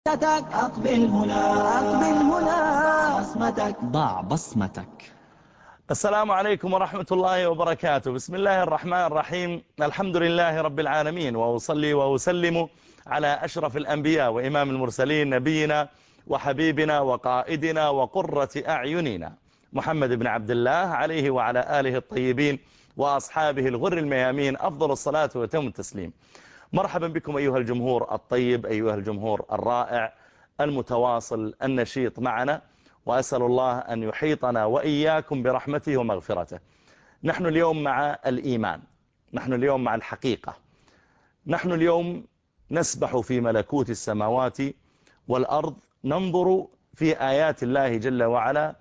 أقبل هنا أقبل هنا بصمتك ضع بصمتك. السلام عليكم ورحمة الله وبركاته. بسم الله الرحمن الرحيم. الحمد لله رب العالمين، وأصلي وأسلم على أشرف الأنبياء وإمام المرسلين، نبينا وحبيبنا وقائدنا وقرة أعيننا محمد بن عبد الله، عليه وعلى آله الطيبين وأصحابه الغر الميامين أفضل الصلاة وتم التسليم. مرحبا بكم أيها الجمهور الطيب، أيها الجمهور الرائع المتواصل النشيط معنا، وأسأل الله أن يحيطنا وإياكم برحمته ومغفرته. نحن اليوم مع الإيمان، نحن اليوم مع الحقيقة، نحن اليوم نسبح في ملكوت السماوات والأرض، ننظر في آيات الله جل وعلا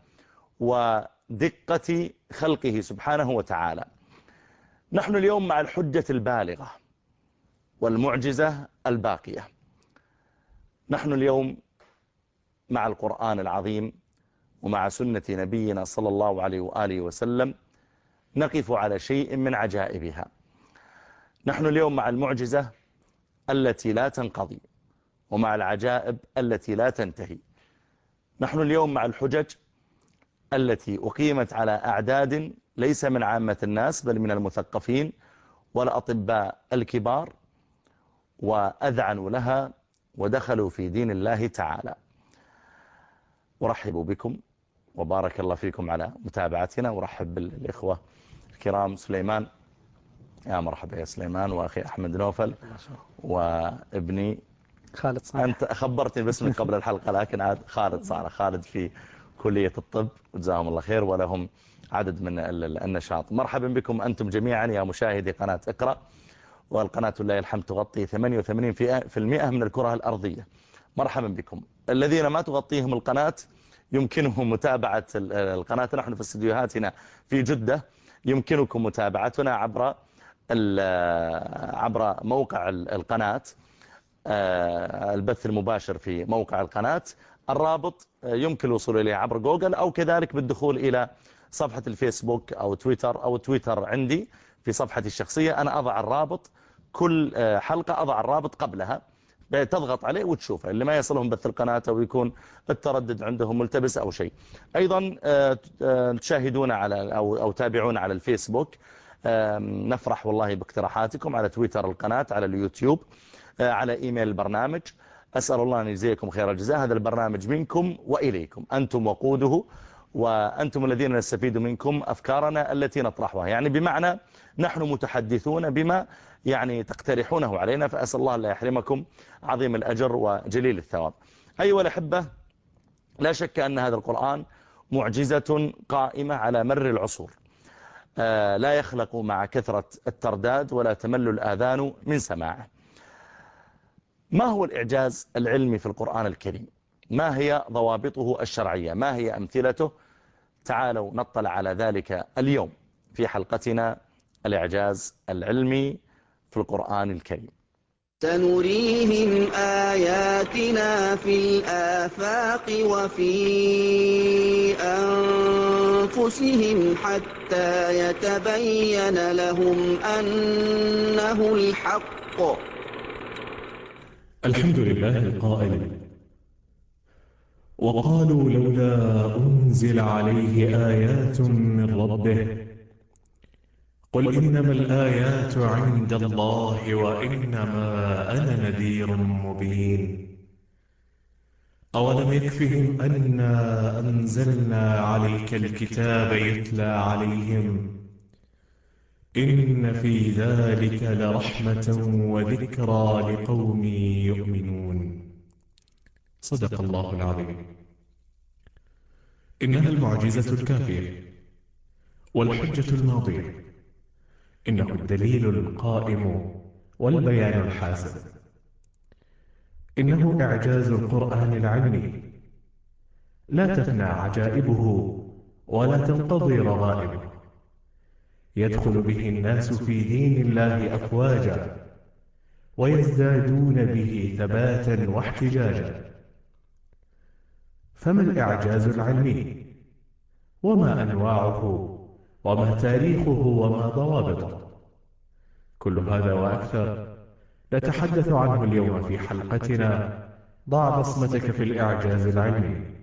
ودقة خلقه سبحانه وتعالى. نحن اليوم مع الحجة البالغة والمعجزة الباقية. نحن اليوم مع القرآن العظيم ومع سنة نبينا صلى الله عليه وآله وسلم، نقف على شيء من عجائبها. نحن اليوم مع المعجزة التي لا تنقضي، ومع العجائب التي لا تنتهي. نحن اليوم مع الحجج التي أقيمت على أعداد ليس من عامة الناس بل من المثقفين والأطباء الكبار، وأذعنوا لها ودخلوا في دين الله تعالى. أرحب بكم وبارك الله فيكم على متابعتنا، ورحب بالإخوة الكرام سليمان. يا مرحبا يا سليمان، وأخي أحمد نوفل، وابني خالد صالح. أنت خبرتني باسمك قبل الحلقة، لكن عاد خالد صالح، خالد في كلية الطب، وجزاهم الله خير، ولهم عدد من النشاط. مرحبا بكم أنتم جميعا يا مشاهدي قناة اقرأ، والقناة لله الحمد تغطي 88% من الكرة الأرضية. مرحبا بكم. الذين ما تغطيهم القناة يمكنهم متابعة القناة، نحن في استديوهاتنا في جدة، يمكنكم متابعتنا عبر موقع القناة، البث المباشر في موقع القناة. الرابط يمكن الوصول إليه عبر جوجل، أو كذلك بالدخول إلى صفحة الفيسبوك أو تويتر عندي في صفحتي الشخصية. أنا أضع الرابط كل حلقة، أضع الرابط قبلها، تضغط عليه وتشوفه، اللي ما يصلهم بث القناة أو يكون التردد عندهم ملتبس أو شيء. أيضا تشاهدون على أو تابعون على الفيسبوك. نفرح والله باقتراحاتكم على تويتر القناة، على اليوتيوب، على إيميل البرنامج. أسأل الله أن يجزيكم خير الجزاء. هذا البرنامج منكم وإليكم، أنتم وقوده، وأنتم الذين نستفيد منكم أفكارنا التي نطرحها، يعني بمعنى نحن متحدثون بما يعني تقترحونه علينا، فأسأل الله أن لا يحرمكم عظيم الأجر وجليل الثواب. أيها الأحبة، لا شك أن هذا القرآن معجزة قائمة على مر العصور، لا يخلق مع كثرة الترداد ولا تمل الآذان من سماعه. ما هو الإعجاز العلمي في القرآن الكريم؟ ما هي ضوابطه الشرعية؟ ما هي أمثلته؟ تعالوا نطلع على ذلك اليوم في حلقتنا الإعجاز العلمي في القرآن الكريم. سنريهم آياتنا في الآفاق وفي أنفسهم حتى يتبين لهم أنه الحق. الحمد لله القائل: وقالوا لولا أنزل عليه آيات من ربه قل إنما الآيات عند الله وإنما أنا نذير مبين. أولم يكفهم أنا أنزلنا عليك الكتاب يتلى عليهم إن في ذلك لرحمة وذكرى لقوم يؤمنون. صدق الله العظيم. إنها المعجزة الكافية والحجة الماضية، إنه الدليل القائم والبيان الحاسم، إنه إعجاز القرآن العلمي، لا تفنى عجائبه ولا تنقضي رغائبه، يدخل به الناس في دين الله أفواجا ويزدادون به ثباتا واحتجاجا. فما الإعجاز العلمي؟ وما أنواعه؟ وما تاريخه؟ وما ضوابطه؟ كل هذا وأكثر نتحدث عنه اليوم في حلقتنا ضع بصمتك في الإعجاز العلمي.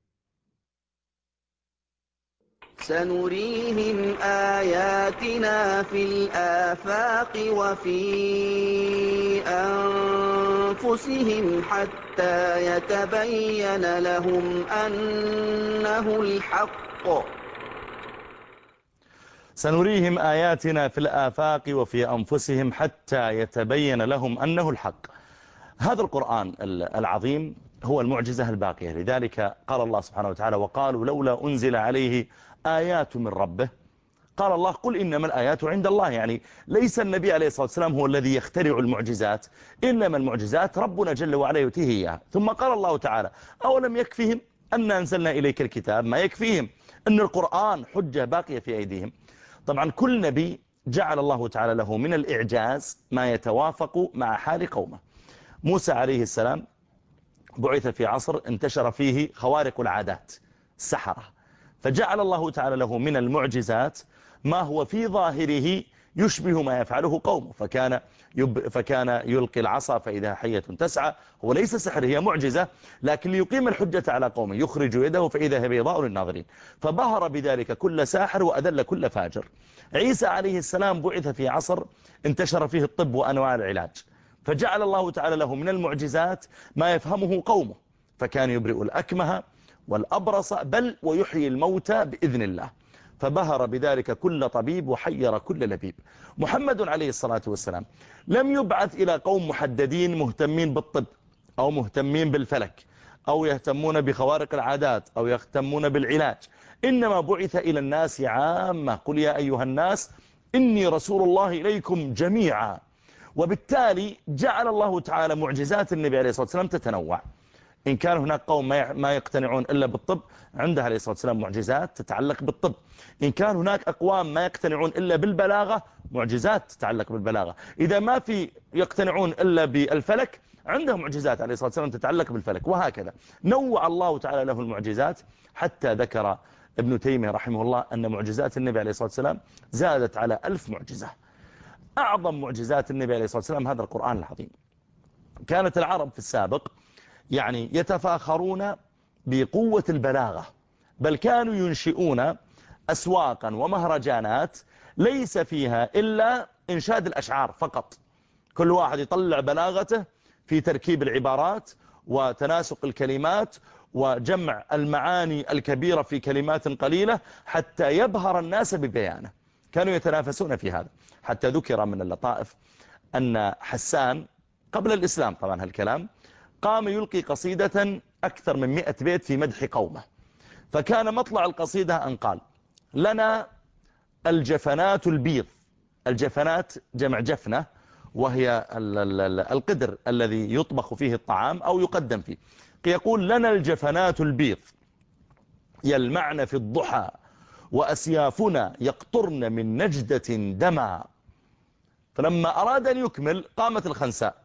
سنريهم آياتنا في الآفاق وفي أنفسهم حتى يتبين لهم أنه الحق. سنريهم آياتنا في الآفاق وفي أنفسهم حتى يتبين لهم أنه الحق. هذا القرآن العظيم هو المعجزة الباقية، لذلك قال الله سبحانه وتعالى: وقالوا لولا أنزل عليه آيات من ربه. قال الله: قل إنما الآيات عند الله. يعني ليس النبي عليه الصلاة والسلام هو الذي يخترع المعجزات، إنما المعجزات ربنا جل وعلا يؤتيه إياها. ثم قال الله تعالى: أولم يكفهم أن أنزلنا إليك الكتاب؟ ما يكفيهم أن القرآن حجة باقية في أيديهم. طبعا كل نبي جعل الله تعالى له من الإعجاز ما يتوافق مع حال قومه. موسى عليه السلام بعث في عصر انتشر فيه خوارق العادات، السحرة، فجعل الله تعالى له من المعجزات ما هو في ظاهره يشبه ما يفعله قومه، فكان يلقي العصا فإذا حية تسعى. هو ليس سحر، هي معجزة، لكن ليقيم الحجة على قومه يخرج يده فإذا هي بيضاء للناظرين، فبهر بذلك كل ساحر وأذل كل فاجر. عيسى عليه السلام بعث في عصر انتشر فيه الطب وأنواع العلاج، فجعل الله تعالى له من المعجزات ما يفهمه قومه، فكان يبرئ الأكمه والأبرص بل ويحيي الموتى بإذن الله، فبهر بذلك كل طبيب وحير كل لبيب. محمد عليه الصلاة والسلام لم يبعث إلى قوم محددين مهتمين بالطب أو مهتمين بالفلك أو يهتمون بخوارق العادات أو يهتمون بالعلاج، إنما بعث إلى الناس عامة: قل يا أيها الناس إني رسول الله إليكم جميعا. وبالتالي جعل الله تعالى معجزات النبي عليه الصلاة والسلام تتنوع. إن كان هناك قوم ما يقتنعون إلا بالطب، عنده عليه الصلاة والسلام معجزات تتعلق بالطب. إن كان هناك أقوام ما يقتنعون إلا بالبلاغة، معجزات تتعلق بالبلاغة. إذا ما في يقتنعون إلا بالفلك، عنده معجزات عليه الصلاة والسلام تتعلق بالفلك، وهكذا نوع الله تعالى له المعجزات. حتى ذكر ابن تيمية رحمه الله أن معجزات النبي عليه الصلاة والسلام زادت على 1000 معجزة. أعظم معجزات النبي عليه الصلاة والسلام هذا القرآن العظيم. كانت العرب في السابق يعني يتفاخرون بقوة البلاغة، بل كانوا ينشئون أسواقا ومهرجانات ليس فيها إلا إنشاد الأشعار فقط، كل واحد يطلع بلاغته في تركيب العبارات وتناسق الكلمات وجمع المعاني الكبيرة في كلمات قليلة حتى يبهر الناس ببيانه. كانوا يتنافسون في هذا، حتى ذكر من اللطائف أن حسان قبل الإسلام طبعا هالكلام قام يلقي قصيدة أكثر من 100 بيت في مدح قومه، فكان مطلع القصيدة أن قال: لنا الجفنات البيض. الجفنات جمع جفنة، وهي القدر الذي يطبخ فيه الطعام أو يقدم فيه. يقول: لنا الجفنات البيض يلمعن في الضحى وأسيافنا يقطرن من نجدة دما. فلما أراد أن يكمل قامت الخنساء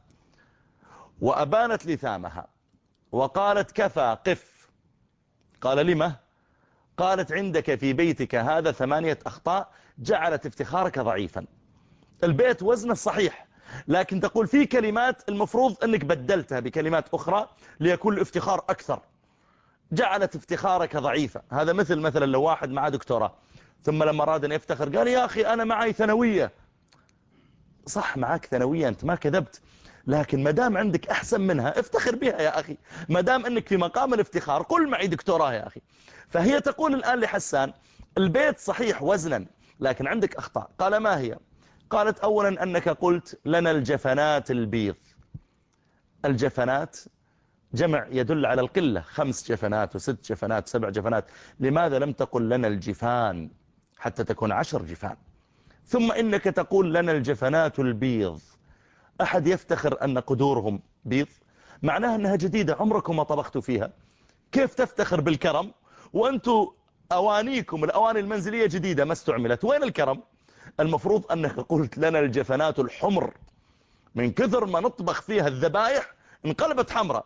وأبانت لثامها وقالت: كفى قف. قال: لما؟ قالت: عندك في بيتك هذا 8 أخطاء جعلت افتخارك ضعيفا. البيت وزنه صحيح، لكن تقول في كلمات المفروض أنك بدلتها بكلمات أخرى ليكون الافتخار أكثر، جعلت افتخارك ضعيفا. هذا مثلا لو واحد معه دكتوراه ثم لما أراد أن يفتخر قال: يا أخي أنا معي ثانوية. صح، معك ثانوية، أنت ما كذبت، لكن مدام عندك أحسن منها افتخر بها يا أخي، مدام أنك في مقام الافتخار قل معي دكتوراه يا أخي. فهي تقول الآن لحسان: البيت صحيح وزنا لكن عندك أخطاء. قال: ما هي؟ قالت: أولا أنك قلت لنا الجفنات البيض. الجفنات جمع يدل على القلة، 5 جفنات و6 جفنات 7 جفنات، لماذا لم تقل لنا الجفان حتى تكون 10 جفان؟ ثم إنك تقول لنا الجفنات البيض. أحد يفتخر أن قدورهم بيض؟ معناها أنها جديدة عمركم ما طبختوا فيها. كيف تفتخر بالكرم وأنتوا أوانيكم الأواني المنزلية جديدة ما استعملت؟ وين الكرم؟ المفروض أنك قلت لنا الجفنات الحمر، من كثر ما نطبخ فيها الذبائح انقلبت حمراء.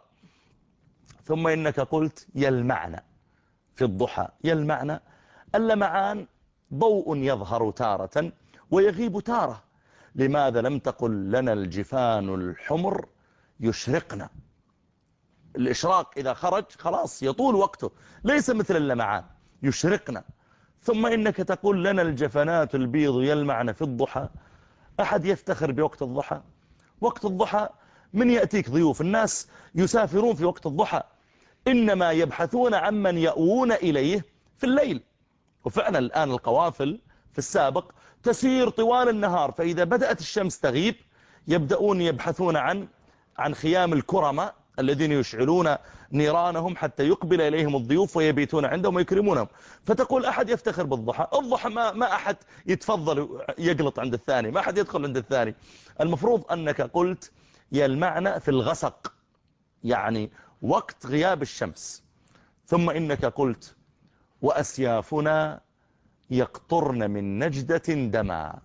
ثم إنك قلت يلمعن في الضحى. يلمعن، اللمعان ضوء يظهر تارة ويغيب تارة، لماذا لم تقل لنا الجفان الحمر يشرقنا؟ الإشراق إذا خرج خلاص يطول وقته، ليس مثل اللمعان يشرقنا. ثم إنك تقول لنا الجفنات البيض يلمعن في الضحى. أحد يفتخر بوقت الضحى؟ وقت الضحى من يأتيك ضيوف، الناس يسافرون في وقت الضحى، إنما يبحثون عمن يأوون إليه في الليل. وفعلا الآن القوافل في السابق تسير طوال النهار، فإذا بدأت الشمس تغيب يبدأون يبحثون عن خيام الكرماء الذين يشعلون نيرانهم حتى يقبل إليهم الضيوف ويبيتون عندهم ويكرمونهم. فتقول أحد يفتخر بالضحى؟ الضحى ما أحد يتفضل يقلط عند الثاني، ما أحد يدخل عند الثاني. المفروض أنك قلت يلمعن في الغسق، يعني وقت غياب الشمس. ثم إنك قلت وأسيافنا يقطرن من نجدة دما.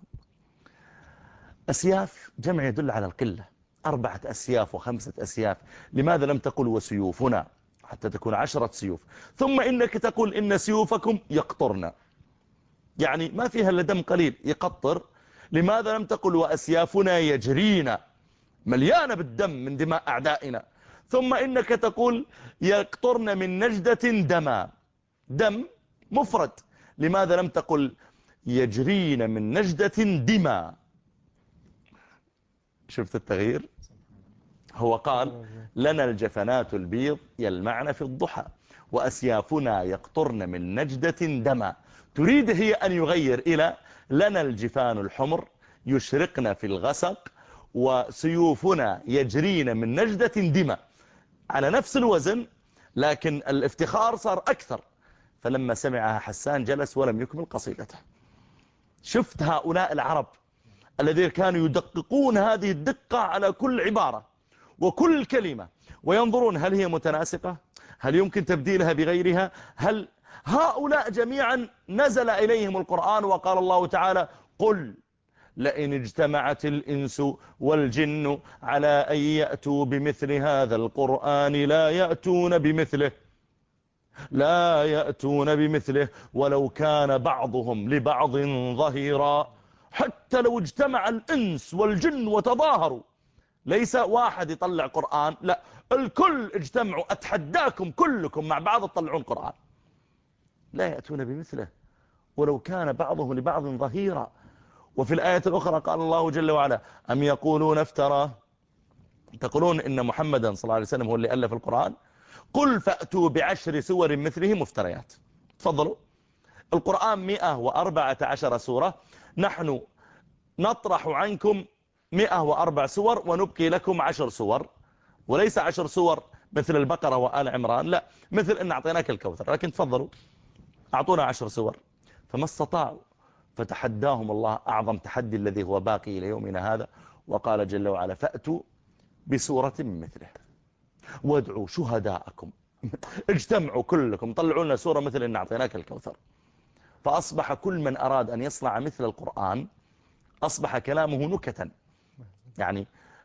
أسياف جمع يدل على القلة، 4 أسياف و5 أسياف، لماذا لم تقل وسيوفنا حتى تكون 10 سيوف؟ ثم إنك تقول إن سيوفكم يقطرن، يعني ما فيها إلا دم قليل يقطر، لماذا لم تقل وأسيافنا يجرين مليانة بالدم من دماء أعدائنا؟ ثم إنك تقول يقطرن من نجدة دما، دم مفرد، لماذا لم تقل يجرين من نجدة دما؟ شفت التغيير؟ هو قال لنا الجفنات البيض يلمعن في الضحى وأسيافنا يقطرن من نجدة دما. تريد هي أن يغير إلى لنا الجفان الحمر يشرقن في الغسق وسيوفنا يجرين من نجدة دما، على نفس الوزن، لكن الافتخار صار أكثر. فلما سمعها حسان جلس ولم يكمل قصيدته. شفت هؤلاء العرب الذين كانوا يدققون هذه الدقة على كل عبارة وكل كلمة، وينظرون هل هي متناسقة، هل يمكن تبديلها بغيرها، هل هؤلاء جميعا نزل إليهم القرآن وقال الله تعالى قل لئن اجتمعت الإنس والجن على أن يأتوا بمثل هذا القرآن لا يأتون بمثله ولو كان بعضهم لبعض ظهيرا. حتى لو اجتمع الإنس والجن وتظاهروا، ليس واحد يطلع قرآن، لا، الكل اجتمعوا، أتحداكم كلكم مع بعض تطلعون قرآن، لا يأتون بمثله ولو كان بعضهم لبعض ظهيرا. وفي الآية الأخرى قال الله جل وعلا أم يقولون افتراه، تقولون إن محمدا صلى الله عليه وسلم هو اللي ألف القرآن، قل فأتوا ب10 سور مثله مفتريات. تفضلوا، القرآن 114 سورة، نحن نطرح عنكم 104 سور ونبقي لكم 10 سور، وليس 10 سور مثل البقرة وآل عمران، لا، مثل إن أعطيناك الكوثر، لكن تفضلوا أعطونا 10 سور. فما استطاعوا، فتحداهم الله أعظم تحدي الذي هو باقي إلى يومنا هذا، وقال جل وعلا فأتوا بسورة من مثله وادعوا شهداءكم اجتمعوا كلكم طلعوا لنا سورة مثل إن أعطيناك الكوثر. فأصبح كل من أراد أن يصنع مثل القرآن أصبح كلامه نكتا. يعني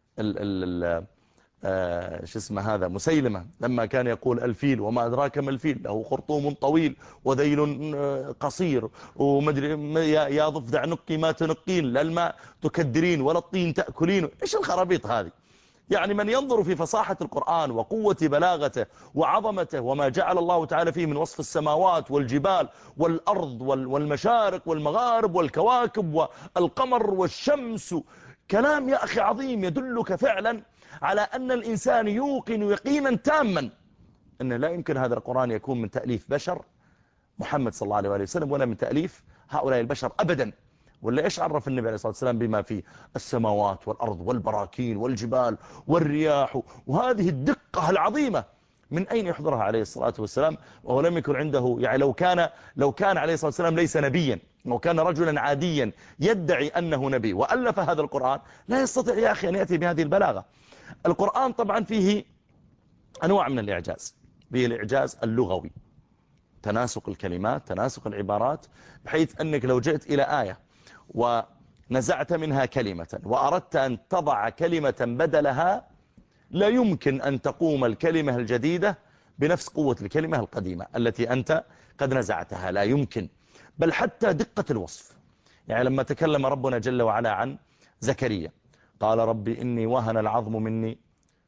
شو اسمه هذا مسيلمة لما كان يقول الفيل وما أدراك ما الفيل له خرطوم طويل وذيل قصير ومدري يا ضفدع نقي ما تنقين لا الماء تكدرين ولا الطين تأكلين. إيش الخرابيط هذه؟ يعني من ينظر في فصاحة القرآن وقوة بلاغته وعظمته وما جعل الله تعالى فيه من وصف السماوات والجبال والأرض والمشارق والمغارب والكواكب والقمر والشمس، كلام يا أخي عظيم يدلك فعلا على أن الإنسان يوقن يقينا تاما أن لا يمكن هذا القرآن يكون من تأليف بشر محمد صلى الله عليه وسلم ولا من تأليف هؤلاء البشر أبدا. ولا إيش عرف النبي عليه الصلاة والسلام بما في السماوات والأرض والبراكين والجبال والرياح وهذه الدقة العظيمة؟ من أين يحضرها عليه الصلاة والسلام وهو لم يكن عنده، يعني لو كان عليه الصلاة والسلام ليس نبيا وكان رجلا عاديا يدعي أنه نبي وألف هذا القرآن لا يستطيع يا أخي أن يأتي بهذه البلاغة. القرآن طبعا فيه أنواع من الإعجاز، فيه الإعجاز اللغوي، تناسق الكلمات تناسق العبارات، بحيث أنك لو جئت إلى آية ونزعت منها كلمة وأردت أن تضع كلمة بدلها لا يمكن أن تقوم الكلمة الجديدة بنفس قوة الكلمة القديمة التي أنت قد نزعتها، لا يمكن. بل حتى دقة الوصف، يعني لما تكلم ربنا جل وعلا عن زكريا قال ربي إني وهن العظم مني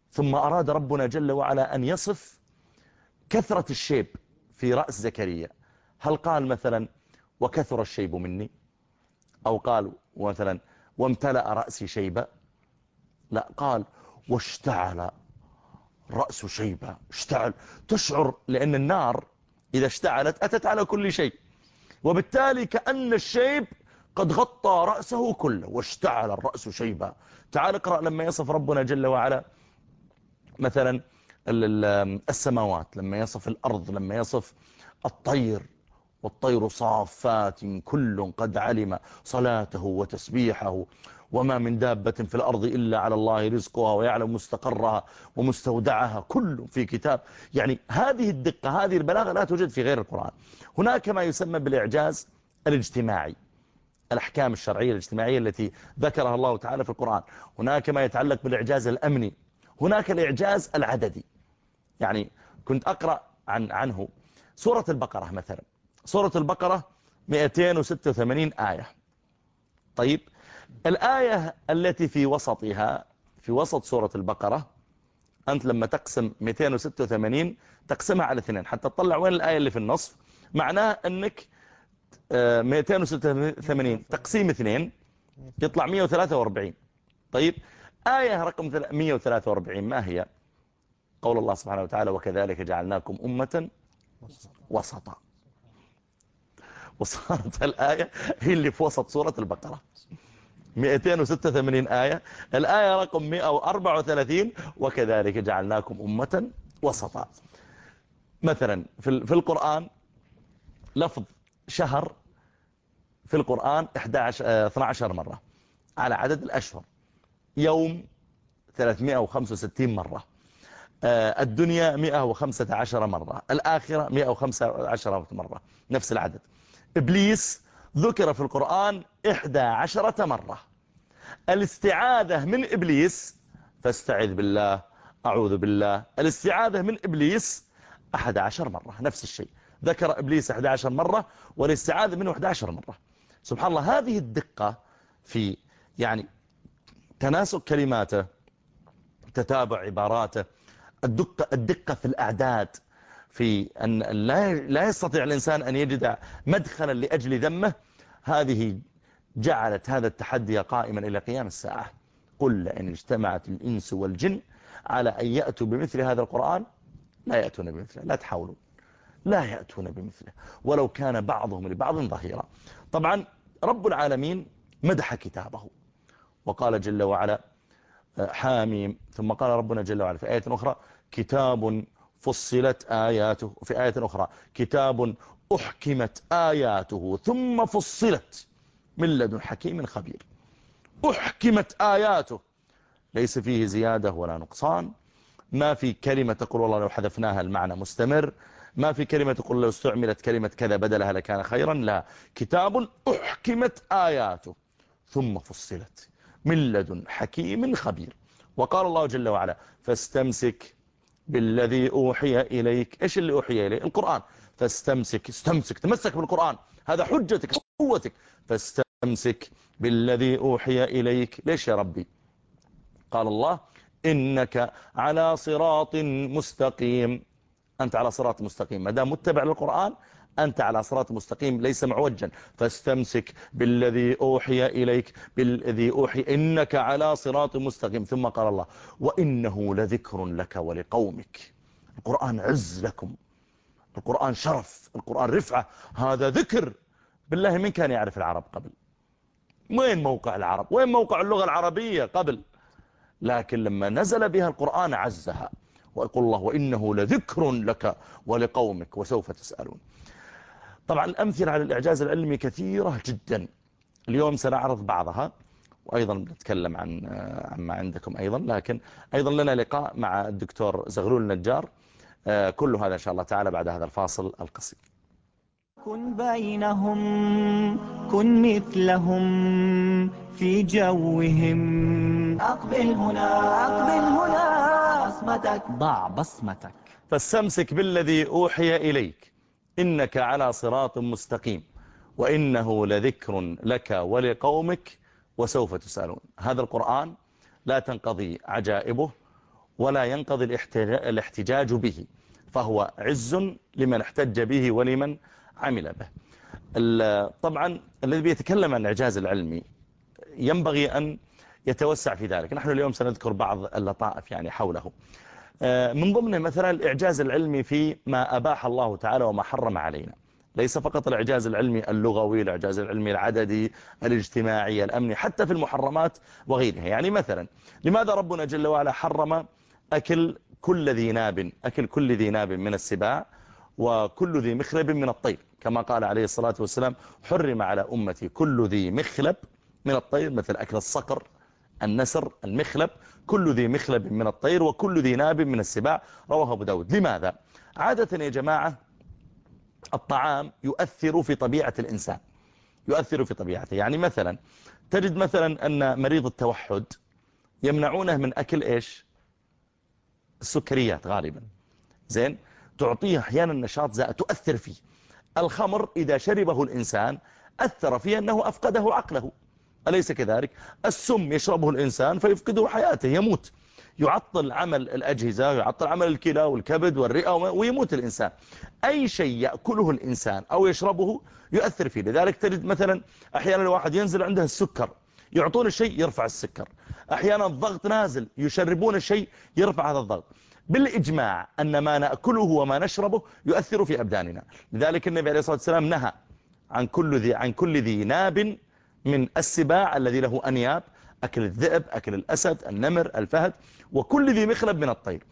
ثم أراد ربنا جل وعلا أن يصف كثرة الشيب في رأس زكريا. هل قال مثلا وكثر الشيب مني، أو قال مثلا وامتلأ رأسي شيبا؟ لا، قال واشتعل رأس شيبا. اشتعل، تشعر لأن النار إذا اشتعلت أتت على كل شيء، وبالتالي كأن الشيب قد غطى رأسه كله. واشتعل الرأس شيبا. تعال اقرأ لما يصف ربنا جل وعلا مثلا السماوات، لما يصف الأرض، لما يصف الطير، والطير صافات كل قد علم صلاته وتسبيحه وما من دابة في الأرض إلا على الله رزقها ويعلم مستقرها ومستودعها كل في كتاب. يعني هذه الدقة، هذه البلاغة لا توجد في غير القرآن. هناك ما يسمى بالإعجاز الاجتماعي، الأحكام الشرعية الاجتماعية التي ذكرها الله تعالى في القرآن. هناك ما يتعلق بالإعجاز الأمني، هناك الإعجاز العددي. يعني كنت أقرأ عنه سورة البقرة مثلا. سورة البقرة 286 آية. طيب، الآية التي في وسطها، في وسط سورة البقرة، أنت لما تقسم 286 تقسمها على 2 حتى تطلع وين الآية اللي في النصف. معناه أنك 286 تقسيم 2 يطلع 143. طيب، آية رقم 143 ما هي؟ قول الله سبحانه وتعالى وكذلك جعلناكم أمة وسطا. وصارت الآية هي اللي في وسط سورة البقرة، 286 آية. الآية رقم 134 وكذلك جعلناكم أمة وسطا. مثلا في القرآن لفظ شهر في القرآن 12 مرة على عدد الأشهر. يوم 365 مرة. الدنيا 115 مرة. الآخرة 115 مرة، نفس العدد. إبليس ذكر في القرآن 11 مرة. الاستعاذة من إبليس، فاستعذ بالله، أعوذ بالله. الاستعاذة من إبليس 11 مرة، نفس الشيء. ذكر إبليس 11 مرة والاستعاذة منه 11 مرة. سبحان الله، هذه الدقة في يعني تناسق كلماته، تتابع عباراته، الدقة في الأعداد، في أن لا يستطيع الإنسان أن يجد مدخلا لأجل ذمه. هذه جعلت هذا التحدي قائما إلى قيام الساعة. قل لئن اجتمعت الإنس والجن على أن يأتوا بمثل هذا القرآن لا يأتون بمثله. لا تحاولوا، لا يأتون بمثله ولو كان بعضهم لبعض ظهيرا. طبعا رب العالمين مدح كتابه وقال جل وعلا حاميم. ثم قال ربنا جل وعلا في آية أخرى كتاب فصلت آياته، وفي آية أخرى كتاب أحكمت آياته ثم فصلت من لدن حكيم خبير. أحكمت آياته، ليس فيه زيادة ولا نقصان. ما في كلمة تقول والله لو حذفناها المعنى مستمر. ما في كلمة تقول لو استعملت كلمة كذا بدلها لكان خيرا. لا، كتاب أحكمت آياته ثم فصلت من لدن حكيم خبير. وقال الله جل وعلا فاستمسك بالذي أوحي إليك. إيش اللي أوحي إليك؟ القرآن. فاستمسك، استمسك، تمسك بالقرآن، هذا حجتك قوتك. فاستمسك بالذي أوحي إليك. ليش يا ربي؟ قال الله إنك على صراط مستقيم. أنت على صراط مستقيم، ما دام متبع للقرآن أنت على صراط مستقيم ليس معوجا. فاستمسك بالذي أوحي إليك، بالذي أوحي، إنك على صراط مستقيم. ثم قال الله وإنه لذكر لك ولقومك. القرآن عز لكم، القرآن شرف، القرآن رفعة، هذا ذكر. بالله من كان يعرف العرب قبل؟ وين موقع العرب؟ وين موقع اللغة العربية قبل؟ لكن لما نزل بها القرآن عزها. ويقول الله وإنه لذكر لك ولقومك وسوف تسألون. طبعا الأمثلة على الإعجاز العلمي كثيرة جدا. اليوم سنعرض بعضها، وأيضا نتكلم عن ما عندكم أيضا. لكن أيضا لنا لقاء مع الدكتور زغلول النجار. كل هذا إن شاء الله تعالى بعد هذا الفاصل القصير. كن بينهم، كن مثلهم في جوهم. أقبل هنا، أقبل هنا، بصمتك، ضع بصمتك. فاستمسك بالذي أوحي إليك إنك على صراط مستقيم وإنه لذكر لك ولقومك وسوف تسألون. هذا القرآن لا تنقضي عجائبه ولا ينقضي الاحتجاج به، فهو عز لمن احتج به ولمن عمل به. طبعا الذي بيتكلم عن الإعجاز العلمي ينبغي أن يتوسع في ذلك. نحن اليوم سنذكر بعض اللطائف يعني حوله. من ضمنه مثلا الإعجاز العلمي في ما أباح الله تعالى وما حرم علينا، ليس فقط الإعجاز العلمي اللغوي، الإعجاز العلمي العددي، الاجتماعي، الأمني، حتى في المحرمات وغيرها. يعني مثلا لماذا ربنا جل وعلا حرم أكل كل ذي ناب من السباع وكل ذي مخلب من الطير، كما قال عليه الصلاة والسلام حرم على أمتي كل ذي مخلب من الطير، مثل أكل الصقر، النسر، المخلب، كل ذي مخلب من الطير وكل ذي ناب من السباع، رواه أبو داود. لماذا؟ عادة يا جماعة الطعام يؤثر في طبيعة الإنسان، يؤثر في طبيعته. يعني مثلا تجد مثلا أن مريض التوحد يمنعونه من أكل إيش؟ السكريات غالبا. زين، تعطيه أحيانا نشاط زائد تؤثر فيه. الخمر إذا شربه الإنسان أثر فيه أنه أفقده عقله، أليس كذلك؟ السم يشربه الإنسان فيفقده حياته، يموت، يعطل عمل الأجهزة، يعطل عمل الكلى والكبد والرئة ويموت الإنسان. أي شيء يأكله الإنسان أو يشربه يؤثر فيه. لذلك تجد مثلا أحيانا الواحد ينزل عنده السكر، يعطون الشيء يرفع السكر. أحيانا الضغط نازل، يشربون الشيء يرفع هذا الضغط. بالإجماع أن ما نأكله وما نشربه يؤثر في أبداننا. لذلك النبي عليه الصلاة والسلام نهى عن كل ذي ناب من السباع الذي له أنياب، أكل الذئب، أكل الأسد، النمر، الفهد، وكل ذي مخلب من الطير.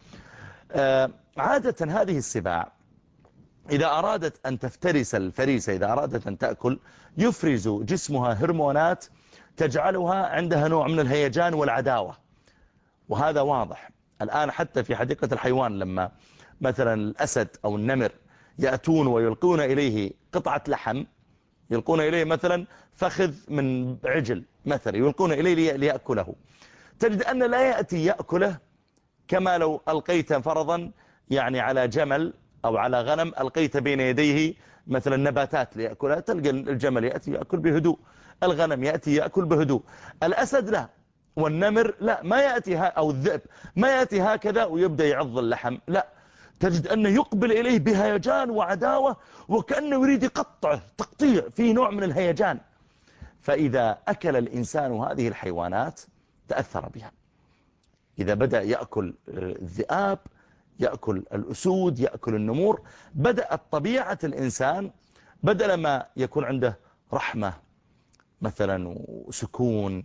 عادة هذه السباع إذا أرادت أن تفترس الفريسة، إذا أرادت أن تأكل، يفرز جسمها هرمونات تجعلها عندها نوع من الهيجان والعداوة، وهذا واضح الآن حتى في حديقة الحيوان. لما مثلا الأسد أو النمر يأتون ويلقون إليه قطعة لحم، يلقون إليه مثلا فخذ من عجل مثلا، يلقون إليه ليأكله، تجد أن لا يأتي يأكله كما لو ألقيت فرضا يعني على جمل أو على غنم، ألقيت بين يديه مثلا نباتات ليأكلها، تلقى الجمل يأتي يأكل بهدوء، الغنم يأتي يأكل بهدوء. الأسد لا، والنمر لا، ما يأتي أو الذئب ما يأتي هكذا ويبدأ يعض اللحم، لا، تجد أنه يقبل إليه بهيجان وعداوة، وكأنه يريد يقطعه تقطيع، في نوع من الهيجان. فإذا أكل الإنسان هذه الحيوانات تأثر بها. إذا بدأ يأكل الذئاب، يأكل الأسود، يأكل النمور، بدأت طبيعة الإنسان بدل ما يكون عنده رحمة مثلا وسكون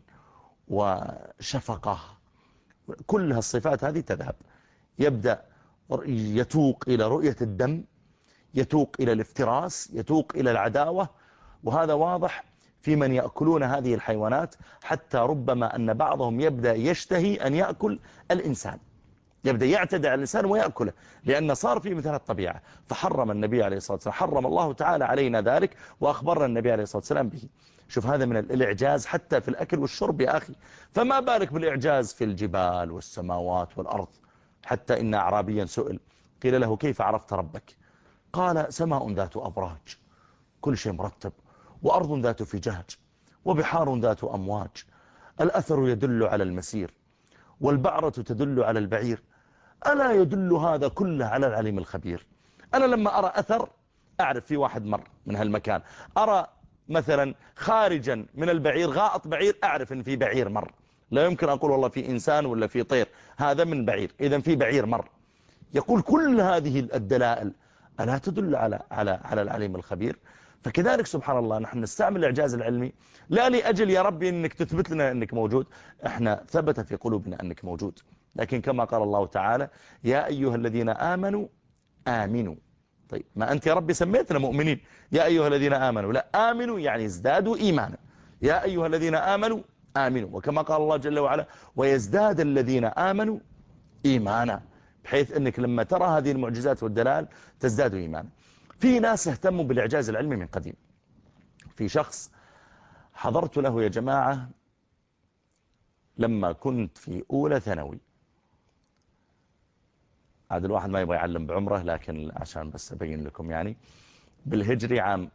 وشفقة، كل هالصفات هذه تذهب. يبدأ يتوق إلى رؤية الدم، يتوق إلى الافتراس، يتوق إلى العداوة. وهذا واضح في من يأكلون هذه الحيوانات، حتى ربما أن بعضهم يبدأ يشتهي أن يأكل الإنسان، يبدأ يعتدي على الإنسان ويأكله، لأن صار في مثل الطبيعة. فحرم النبي عليه الصلاة والسلام، حرم الله تعالى علينا ذلك، وأخبرنا النبي عليه الصلاة والسلام به. شوف هذا من الإعجاز حتى في الأكل والشرب يا أخي، فما بالك بالإعجاز في الجبال والسماوات والأرض. حتى إن أعرابيا سئل، قيل له كيف عرفت ربك؟ قال سماء ذات أبراج، كل شيء مرتب، وأرض ذات فجاج، وبحار ذات أمواج، الأثر يدل على المسير، والبعرة تدل على البعير، ألا يدل هذا كله على العليم الخبير؟ أنا لما أرى أثر أعرف في واحد مر من هالمكان، أرى مثلا خارجا من البعير غائط بعير، أعرف أن في بعير مر. لا يمكن أقول والله في إنسان ولا في طير، هذا من بعير، إذن في بعير مر. يقول كل هذه الدلائل ألا تدل على العليم الخبير؟ فكذلك سبحان الله نحن نستعمل الإعجاز العلمي لا لأجل يا ربي أنك تثبت لنا أنك موجود، احنا ثبت في قلوبنا أنك موجود، لكن كما قال الله تعالى يا أيها الذين آمنوا آمنوا. طيب ما أنت يا ربي سميتنا مؤمنين، يا أيها الذين آمنوا، لا، آمنوا يعني ازدادوا إيمانا، يا أيها الذين آمنوا آمنوا. وكما قال الله جل وعلا ويزداد الذين آمنوا إيمانا، بحيث أنك لما ترى هذه المعجزات والدلال تزداد إيمانا. في ناس اهتموا بالإعجاز العلمي من قديم. في شخص حضرت له يا جماعة لما كنت في أولى ثانوي، عاد الواحد ما يبغى يعلم بعمره لكن عشان بس أبين لكم، يعني بالهجري عام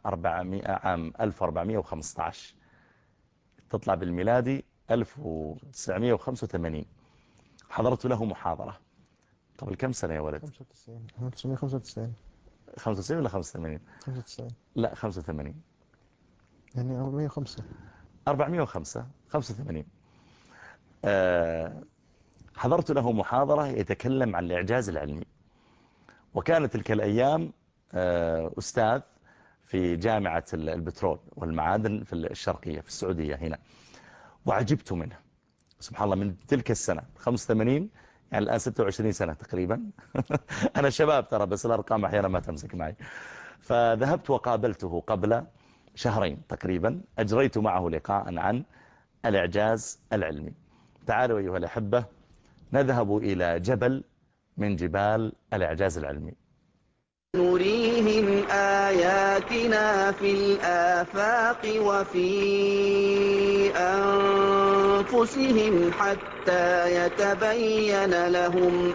1415، تطلع بالميلادي 1985. حضرت له محاضرة قبل كم سنة يا ولد؟ 95 1995. 95 ولا 85؟ 95 لا 85. يعني 405. 405 85. حضرت له محاضرة يتكلم عن الإعجاز العلمي، وكانت تلك الأيام أستاذ في جامعة البترول والمعادن في الشرقية في السعودية هنا، وعجبت منه سبحان الله. من تلك السنة 85 يعني الآن 26 سنة تقريبا. أنا شباب ترى، بس الأرقام أحيانا ما تمسك معي. فذهبت وقابلته قبل شهرين تقريبا، أجريت معه لقاء عن الإعجاز العلمي. تعالوا أيها الأحبة نذهب إلى جبل من جبال الإعجاز العلمي. نريهم آياتنا في الآفاق وفي أنفسهم حتى يتبين لهم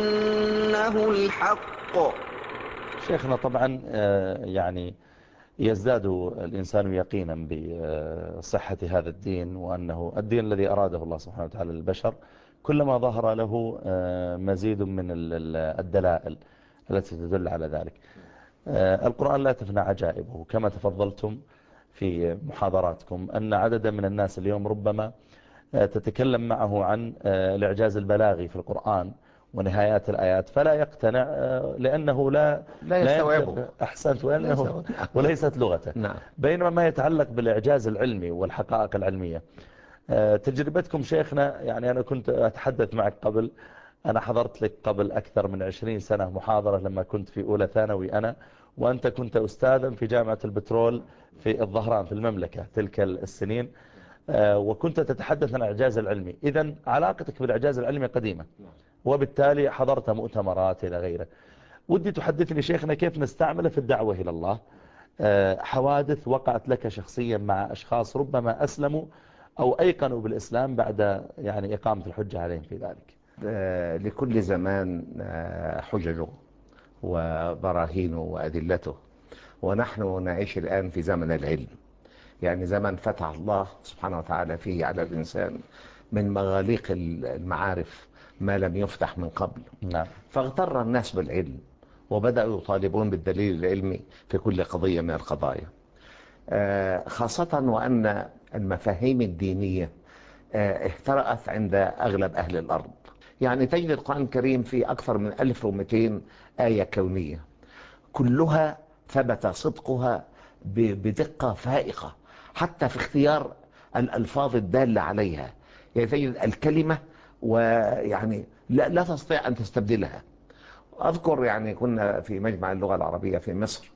أنه الحق. شيخنا طبعا يعني يزداد الإنسان يقينا بصحة هذا الدين، وأنه الدين الذي أراده الله سبحانه وتعالى للبشر، كلما ظهر له مزيد من الدلائل التي تدل على ذلك. القرآن لا تفنى عجائبه، كما تفضلتم في محاضراتكم أن عددا من الناس اليوم ربما تتكلم معه عن الإعجاز البلاغي في القرآن ونهايات الآيات فلا يقتنع، لأنه لا يستوعبه. أحسنت، وأنه وليست لغته. نعم. بينما ما يتعلق بالإعجاز العلمي والحقائق العلمية، تجربتكم شيخنا، يعني أنا كنت أتحدث معك قبل، أنا حضرت لك قبل أكثر من 20 سنة محاضرة لما كنت في أولى ثانوي أنا، وأنت كنت أستاذا في جامعة البترول في الظهران في المملكة تلك السنين، وكنت تتحدث عن الإعجاز العلمي. إذن علاقتك بالإعجاز العلمي قديمة، وبالتالي حضرت مؤتمرات إلى غيره. ودي تحدثني شيخنا كيف نستعمله في الدعوة إلى الله، حوادث وقعت لك شخصيا مع أشخاص ربما أسلموا أو أيقنوا بالإسلام بعد يعني إقامة الحجة عليهم في ذلك. لكل زمان حججه وبراهينه وأدلته، ونحن نعيش الآن في زمن العلم، يعني زمن فتح الله سبحانه وتعالى فيه على الإنسان من مغاليق المعارف ما لم يفتح من قبل. نعم. فاغتر الناس بالعلم وبدأوا يطالبون بالدليل العلمي في كل قضية من القضايا، خاصة وأن المفاهيم الدينية اخترأت عند أغلب أهل الأرض. يعني تجد القرآن الكريم في أكثر من 1200 آية كونية، كلها ثبت صدقها بدقة فائقة، حتى في اختيار الألفاظ الدالة عليها. يعني تجد الكلمة ويعني لا تستطيع أن تستبدلها. أذكر يعني كنا في مجمع اللغة العربية في مصر،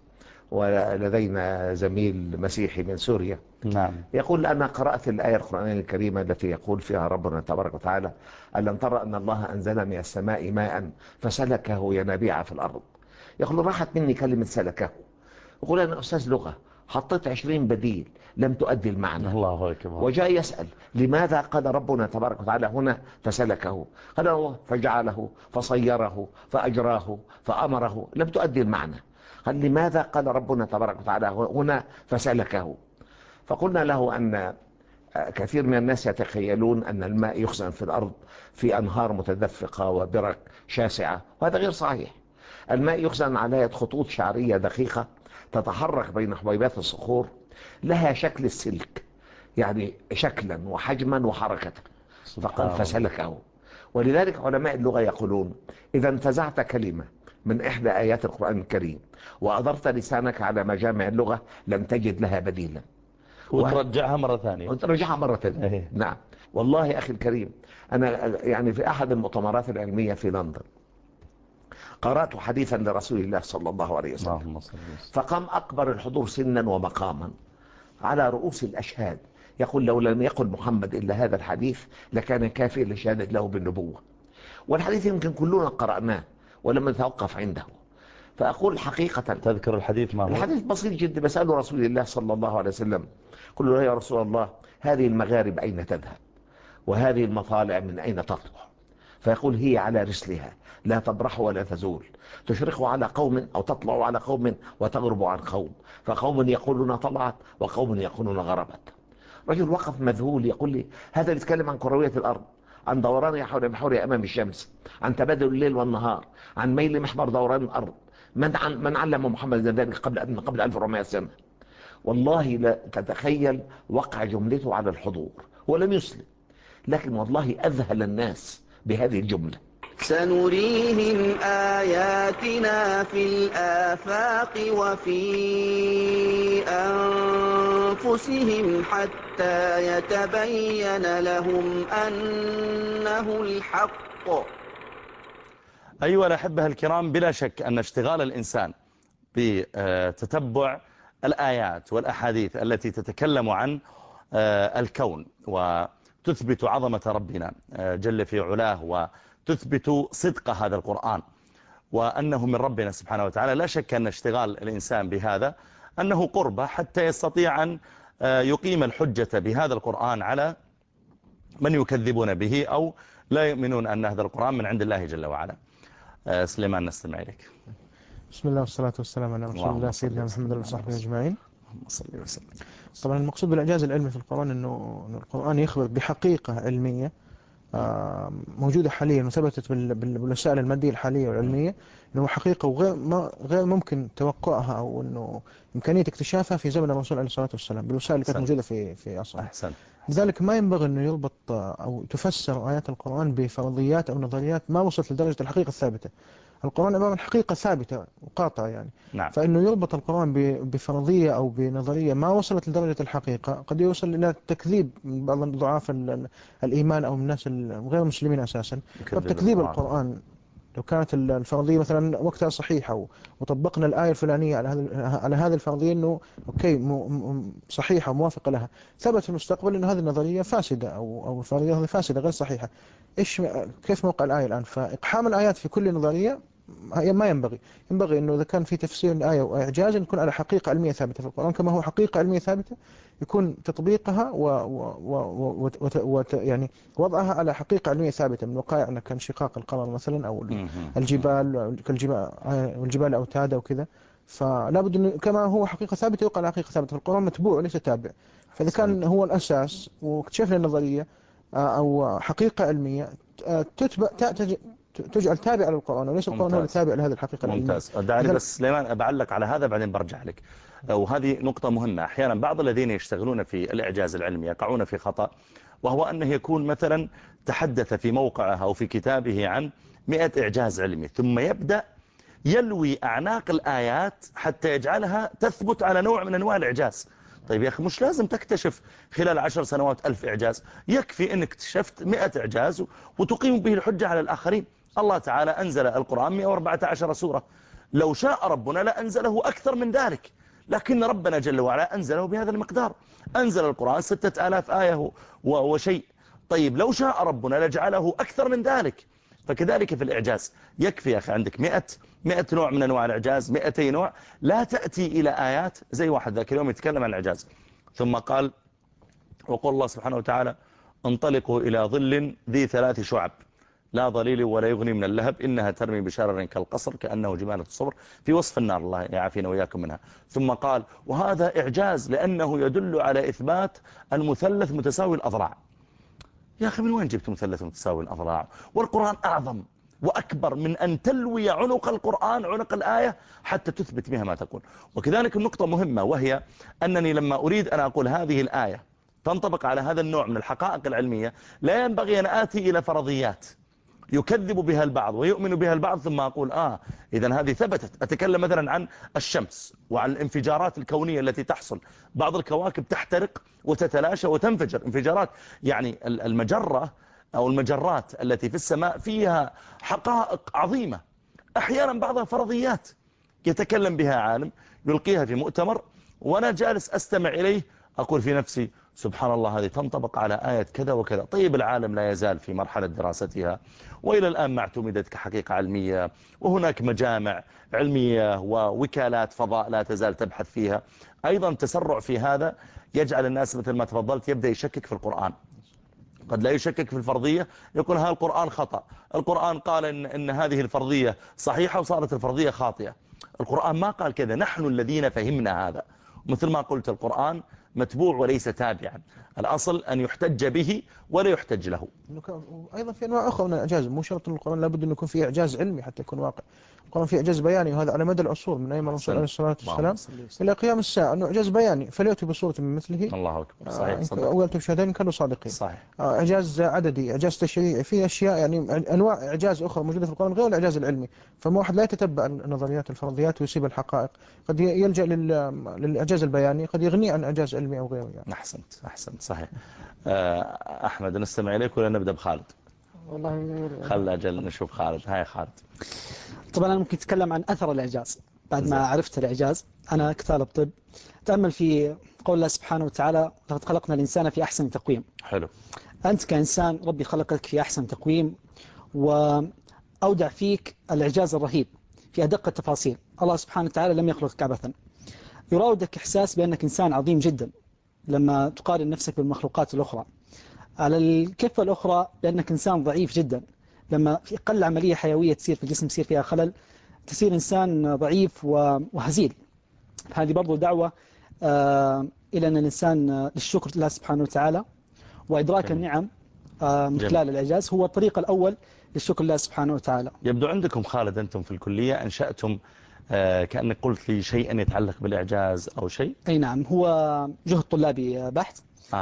ولدينا زميل مسيحي من سوريا. نعم. يقول أنا قرأت الآية القرآنية الكريمة التي يقول فيها ربنا تبارك وتعالى: ألم ترى أن الله أنزل من السماء ماء فسلكه ينابيع في الأرض. يقول راحت مني كلمة سلكه. يقول أنا أستاذ لغة، حطيت 20 بديل لم تؤدي المعنى. الله أكبر. وجاء يسأل لماذا قال ربنا تبارك وتعالى هنا فسلكه؟ قال الله فجعله فصيره فأجراه فأمره، لم تؤدي المعنى. قال لماذا قال ربنا تبارك وتعالى هنا فسلكه؟ فقلنا له أن كثير من الناس يتخيلون أن الماء يخزن في الأرض في أنهار متدفقة وبرك شاسعة، وهذا غير صحيح. الماء يخزن على يد خطوط شعرية دقيقة تتحرك بين حبيبات الصخور، لها شكل السلك، يعني شكلا وحجما وحركة. فقال فسلكه. ولذلك علماء اللغة يقولون إذا انتزعت كلمة من إحدى آيات القرآن الكريم وأضرت لسانك على مجامع اللغة لم تجد لها بديلا، وترجعها مرة ثانية. وترجعها مرة ثانية. إيه. نعم والله أخي الكريم، أنا يعني في أحد المؤتمرات العلمية في لندن قرأت حديثا لرسول الله صلى الله عليه وسلم، فقام أكبر الحضور سنا ومقاما على رؤوس الأشهاد يقول لو لم يقل محمد إلا هذا الحديث لكان كافي لشهادة له بالنبوة. والحديث يمكن كلنا قرأناه ولم نتوقف عنده. فأقول حقيقة، تذكر الحديث ما هو؟ الحديث بسيط جدا، بسأله رسول الله صلى الله عليه وسلم، قل له يا رسول الله هذه المغارب أين تذهب وهذه المطالع من أين تطلع؟ فيقول هي على رسلها لا تبرح ولا تزول، تشرق على قوم أو تطلع على قوم وتغرب عن قوم، فقوم يقولون طلعت وقوم يقولون غربت. رجل وقف مذهول يقول لي هذا يتكلم عن كروية الأرض. عن دوران حول المحور أمام الشمس، عن تبادل الليل والنهار، عن ميل محور دوران الأرض. من علم محمد ذلك قبل 1400 سنة؟ والله لا تتخيل وقع جملته على الحضور ولم يسلم، لكن والله أذهل الناس بهذه الجملة. سنريهم آياتنا في الآفاق وفي أنفسهم حتى يتبين لهم أنه الحق. أيها الأحبة الكرام، بلا شك أن اشتغال الإنسان بتتبع الآيات والأحاديث التي تتكلم عن الكون وتثبت عظمة ربنا جل في علاه وتثبت صدق هذا القرآن وأنه من ربنا سبحانه وتعالى، لا شك أن اشتغال الإنسان بهذا أنه قربة حتى يستطيع أن يقيم الحجة بهذا القرآن على من يكذبون به أو لا يؤمنون أن هذا القرآن من عند الله جل وعلا. سليمان، نستمع إليك. بسم الله والصلاة والسلام على رسول الله سيدنا محمد وصحبه أجمعين. طبعا المقصود بالإعجاز العلمي في القرآن أنه القرآن يخبر بحقيقة علمية موجودة حاليا وثبتت بالوسائل المادية الحالية والعلمية، أنه حقيقة وغير ممكن توقعها أو أنه إمكانية اكتشافها في زمن الرسول عليه الصلاة والسلام بالوسائل اللي كانت موجودة في عصره. لذلك ما ينبغي أنه يربط أو تفسر آيات القرآن بفرضيات أو نظريات ما وصلت لدرجة الحقيقة الثابتة. القرآن عبارة عن حقيقة ثابتة وقاطعة يعني. نعم. فإنه يربط القرآن بفرضية أو بنظرية ما وصلت لدرجة الحقيقة قد يوصل إلى تكذيب بعض ضعاف الإيمان أو الناس غير المسلمين أساسا. فتكذيب القرآن لو كانت الفرضية مثلا وقتها صحيحة وطبقنا الآية الفلانية على هذه الفرضية أنه أوكي صحيحة وموافقة لها، ثبت في المستقبل أن هذه النظرية فاسدة أو الفرضية هذه فاسدة غير صحيحة. كيف موقع الآية الآن؟ فإقحام الآيات في كل نظرية ما ينبغي أنه إذا كان في تفسير الآية وإعجاز يكون على حقيقة علمية ثابتة في القرآن كما هو حقيقة علمية ثابتة، يكون تطبيقها يعني وضعها على حقيقة علمية ثابتة من وقائع كانشقاق القمر مثلا أو الجبال والجبال أوتادا وكذا. فلا بد أنه كما هو حقيقة ثابتة يوقع على حقيقة ثابتة في القرآن متبوع وليس تابع. فإذا كان هو الأساس واكتشفنا النظرية أو حقيقة علمية تجعل تابع للقرآن وليس القرآن هو التابع لهذه الحقيقة العلمية. ممتاز. دعني بس سليمان بعلق على هذا بعدين برجع لك. وهذه نقطة مهمة. أحيانا بعض الذين يشتغلون في الإعجاز العلمي يقعون في خطأ، وهو أنه يكون مثلا تحدث في موقعه أو في كتابه عن 100 إعجاز علمي ثم يبدأ يلوي أعناق الآيات حتى يجعلها تثبت على نوع من أنواع الإعجاز. طيب يا أخي، مش لازم تكتشف خلال 10 سنوات 1000 إعجاز، يكفي أنك اكتشفت 100 إعجاز وتقيم به الحجة على الآخرين. الله تعالى أنزل القرآن 114 سورة، لو شاء ربنا لأنزله أكثر من ذلك، لكن ربنا جل وعلا أنزله بهذا المقدار. أنزل القرآن 6000 آية وشيء. طيب لو شاء ربنا لجعله أكثر من ذلك. فكذلك في الإعجاز يكفي يا أخي عندك 100 نوع من أنواع الإعجاز، 200 نوع. لا تأتي إلى آيات زي واحد ذاك اليوم يتكلم عن الإعجاز ثم قال وقال الله سبحانه وتعالى انطلقوا إلى ظل ذي 3 شعب لا ظليل ولا يغني من اللهب إنها ترمي بشرر كالقصر كأنه جمالة الصبر، في وصف النار، الله يعافينا وإياكم منها. ثم قال وهذا إعجاز لأنه يدل على إثبات المثلث متساوي الأضلاع. يا أخي من وين جبت مثلث متساوي الأضلاع؟ والقرآن أعظم وأكبر من أن تلوي عنق القرآن عنق الآية حتى تثبت بها ما تقول. وكذلك النقطة مهمة، وهي أنني لما أريد أن أقول هذه الآية تنطبق على هذا النوع من الحقائق العلمية، لا ينبغي أن آتي إلى فرضيات يكذب بها البعض ويؤمن بها البعض ثم أقول إذن هذه ثبتت. أتكلم مثلا عن الشمس وعن الانفجارات الكونية التي تحصل، بعض الكواكب تحترق وتتلاشى وتنفجر انفجارات. يعني المجرة أو المجرات التي في السماء فيها حقائق عظيمة، أحيانا بعضها فرضيات يتكلم بها عالم يلقيها في مؤتمر وأنا جالس أستمع إليه أقول في نفسي سبحان الله هذه تنطبق على آية كذا وكذا. طيب العالم لا يزال في مرحلة دراستها وإلى الآن ما اعتمدت كحقيقة علمية، وهناك مجامع علمية ووكالات فضاء لا تزال تبحث فيها. أيضا تسرع في هذا يجعل الناس مثل ما تفضلت يبدأ يشكك في القرآن، قد لا يشكك في الفرضية، يقول ها القرآن خطأ، القرآن قال إن هذه الفرضية صحيحة وصارت الفرضية خاطئة. القرآن ما قال كذا، نحن الذين فهمنا هذا. مثل ما قلت القرآن متبوع وليس تابعا، الأصل أن يحتج به ولا يحتج له. أيضا في أنواع أخرى من الإعجاز، مو شرط أن القرآن لابد أن يكون فيه إعجاز علمي حتى يكون واقع. القرآن فيه إعجاز بياني، وهذا على مدى العصور من أيام الرسول عليه الصلاة والسلام إلى قيام الساعة، أنه إعجاز بياني فليأتوا بصورة من مثله. الله أكبر. صحيح. أولتم شهدين كانوا صادقين. صحيح. إعجاز عددي، إعجاز تشريعي، في أشياء يعني أنواع إعجاز أخرى موجودة في القرآن غير الإعجاز العلمي. فما واحد لا يتتبع النظريات الفرضيات ويسيب الحقائق، قد يلجأ للإعجاز البياني، قد يغني عن إعجاز علمي أو غيره يعني. أحسنت. صحيح. أحمد نستمع إليك ولا نبدأ بخالد؟ والله خل أجل نشوف خالد. هاي خالد. طبعا أنا ممكن أتكلم عن أثر الإعجاز بعد ما عرفت الإعجاز. أنا كطالب طب تأمل في قول الله سبحانه وتعالى: لقد خلقنا الإنسان في أحسن تقويم. حلو. أنت كإنسان ربي خلقك في أحسن تقويم، وأودع فيك الإعجاز الرهيب في أدق التفاصيل. الله سبحانه وتعالى لم يخلقك عبثا، يراودك إحساس بأنك إنسان عظيم جدا لما تقارن نفسك بالمخلوقات الأخرى. على الكفة الأخرى لأنك إنسان ضعيف جدا، لما في أقل عملية حيوية تصير في الجسم يصير فيها خلل، تصير إنسان ضعيف وهزيل. هذه برضو دعوة إلى أن الإنسان للشكر لله سبحانه وتعالى وإدراك النعم من خلال الإعجاز هو الطريق الأول للشكر لله سبحانه وتعالى. يبدو عندكم خالد أنتم في الكلية أنشأتم كأنك قلت لي شيء يتعلق بالإعجاز أو شيء. أي نعم، هو جهد طلابي بحث.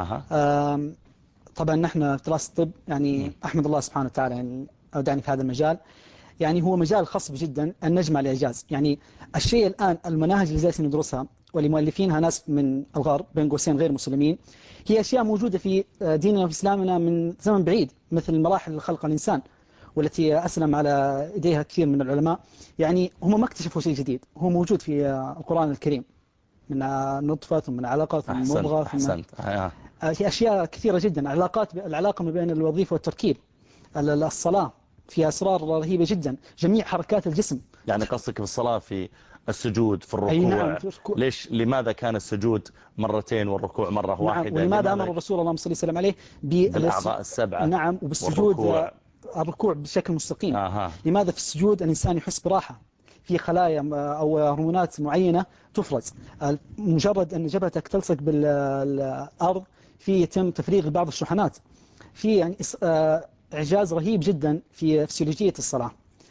طبعا نحن في دراسة الطب يعني أحمد الله سبحانه وتعالى يعني أودعني في هذا المجال. يعني هو مجال خصب جدا أن نجمع الإعجاز. يعني الشيء الآن المناهج اللي جالسين ندرسها واللي مؤلفينها ناس من الغرب بين قوسين غير مسلمين، هي أشياء موجودة في ديننا وفي إسلامنا من زمن بعيد، مثل مراحل خلق الإنسان والتي أسلم على إيديها كثير من العلماء. يعني هم ما اكتشفوا شيء جديد، هو موجود في القرآن الكريم، من نطفة ثم من علقة ثم مضغة. أحسنت. في أشياء كثيرة جدا، العلاقة ما بين الوظيفة والتركيب، الصلاة فيها أسرار رهيبة جدا، جميع حركات الجسم. يعني قصدك في الصلاة في السجود في الركوع. نعم. لماذا كان السجود مرتين والركوع مرة واحدة؟ نعم. ولماذا أمر الرسول الله صلى الله عليه وسلم عليه بالأعضاء السبعة؟ نعم. وبالسجود الركوع بشكل مستقيم. لماذا في السجود الإنسان يحس براحة في خلايا أو هرمونات معينة تفرز؟ مجرد أن جبهتك تلصق بالأرض يتم تفريغ بعض الشحنات. في يعني إعجاز رهيب جدا في فسيولوجية الصلاة.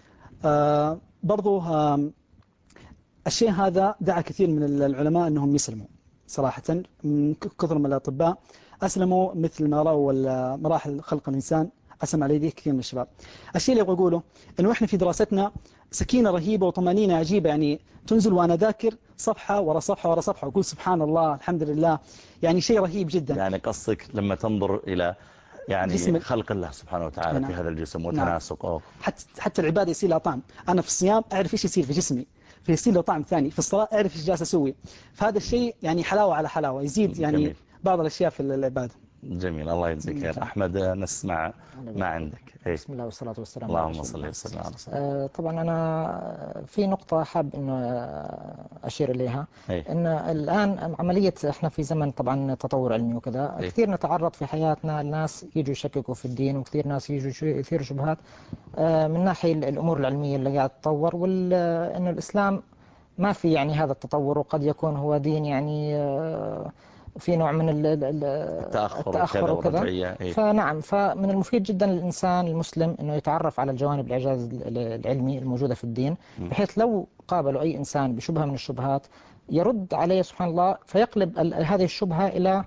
برضو الشيء هذا دعا كثير من العلماء أنهم يسلموا صراحة، من كثر من الأطباء أسلموا مثل ما رأوا مراحل خلق الإنسان أسلم على يديه كثير من الشباب. الشيء اللي أقوله أنه إحنا في دراستنا سكينة رهيبة وطمأنينة عجيبة، يعني تنزل وأنا ذاكر صفحة ورا صفحة ورا صفحة وأقول سبحان الله الحمد لله، يعني شيء رهيب جدا. يعني قصدك لما تنظر إلى يعني خلق الله سبحانه وتعالى في هذا الجسم وتناسقه. حتى العبادة يصير لها طعم. أنا في الصيام أعرف إيش يصير في جسمي، فيصير له طعم ثاني. في الصلاة أعرف إيش جالس أسوي. فهذا الشيء يعني حلاوة على حلاوة، يزيد يعني جميل. بعض الأشياء في العبادة. جميل. الله يجزيك خير. أحمد نسمع ما عندك. بسم الله والصلاة والسلام. اللهم صل وسلم على رسول. طبعا أنا في نقطة حاب إنه أشير إليها. إن الآن عملية إحنا في زمن طبعا تطور علمي وكذا، كثير نتعرض في حياتنا الناس يجوا يشككوا في الدين، وكثير ناس يجوا يثيروا شبهات من ناحية الأمور العلمية اللي قاعد تتطور، وإنه الإسلام ما في يعني هذا التطور، وقد يكون هو دين يعني في نوع من التأخر وكذا. فنعم، فمن المفيد جدا للإنسان المسلم أنه يتعرف على الجوانب الإعجاز العلمي الموجودة في الدين، بحيث لو قابلوا أي إنسان بشبهة من الشبهات يرد عليه سبحان الله، فيقلب هذه الشبهة إلى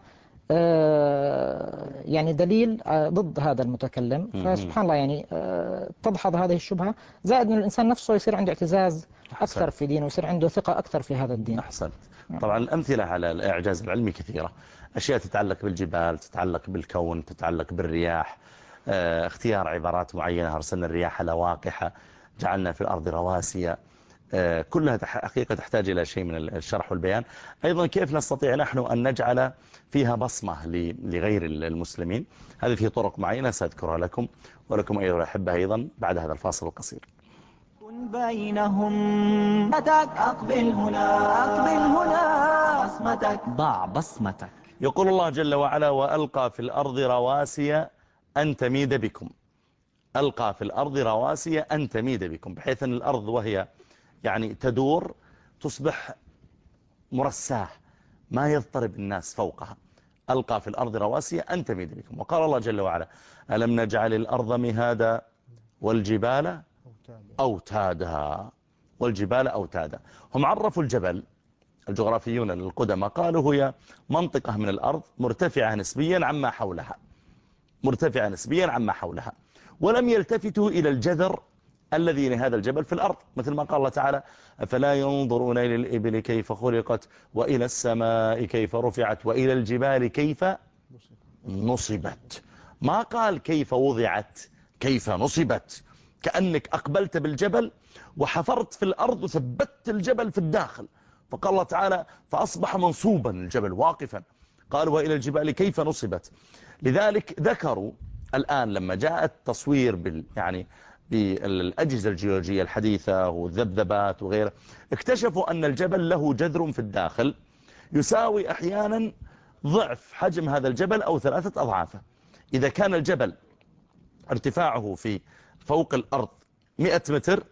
يعني دليل ضد هذا المتكلم. فسبحان الله يعني تدحض هذه الشبهة، زائد أن الإنسان نفسه يصير عنده اعتزاز أكثر في دينه، ويصير عنده ثقة أكثر في هذا الدين. أحسنت. طبعا الأمثلة على الإعجاز العلمي كثيرة، أشياء تتعلق بالجبال، تتعلق بالكون، تتعلق بالرياح، اختيار عبارات معينة، أرسلنا الرياح لواقحة، جعلنا في الأرض رواسي، كلها حقيقة تحتاج إلى شيء من الشرح والبيان. أيضا كيف نستطيع نحن أن نجعل فيها بصمة لغير المسلمين، هذه في طرق معينة سأذكرها لكم ولكم أيها الأحبة أيضا بعد هذا الفاصل القصير. بينهم أقبل هنا بصمتك، ضع بصمتك. يقول الله جل وعلا: وألقى في الأرض رواسي أن تميد بكم. ألقى في الأرض رواسي أن تميد بكم، بحيث أن الأرض وهي يعني تدور تصبح مرساه ما يضطرب الناس فوقها. ألقى في الأرض رواسي أن تميد بكم. وقال الله جل وعلا ألم نجعل الأرض مهادا والجبال أوتادا. والجبال أوتادا. هم عرفوا الجبل الجغرافيون القدماء قالوا هي منطقة من الأرض مرتفعة نسبيا عما حولها، مرتفعة نسبيا عما حولها، ولم يلتفتوا إلى الجذر الذي لهذا الجبل في الأرض، مثل ما قال الله تعالى فلا ينظرون إلى الإبل كيف خلقت وإلى السماء كيف رفعت وإلى الجبال كيف نصبت. ما قال كيف وضعت، كيف نصبت، كأنك أقبلت بالجبل وحفرت في الأرض وثبت الجبل في الداخل. فقال الله تعالى فأصبح منصوبا الجبل واقفا. قال وإلى الجبال كيف نصبت. لذلك ذكروا الآن لما جاء التصوير يعني بالأجهزة الجيولوجية الحديثة والذبذبات وغيره، اكتشفوا أن الجبل له جذر في الداخل يساوي أحيانا ضعف حجم هذا الجبل أو 3 أضعافه. إذا كان الجبل ارتفاعه في فوق الأرض 100 متر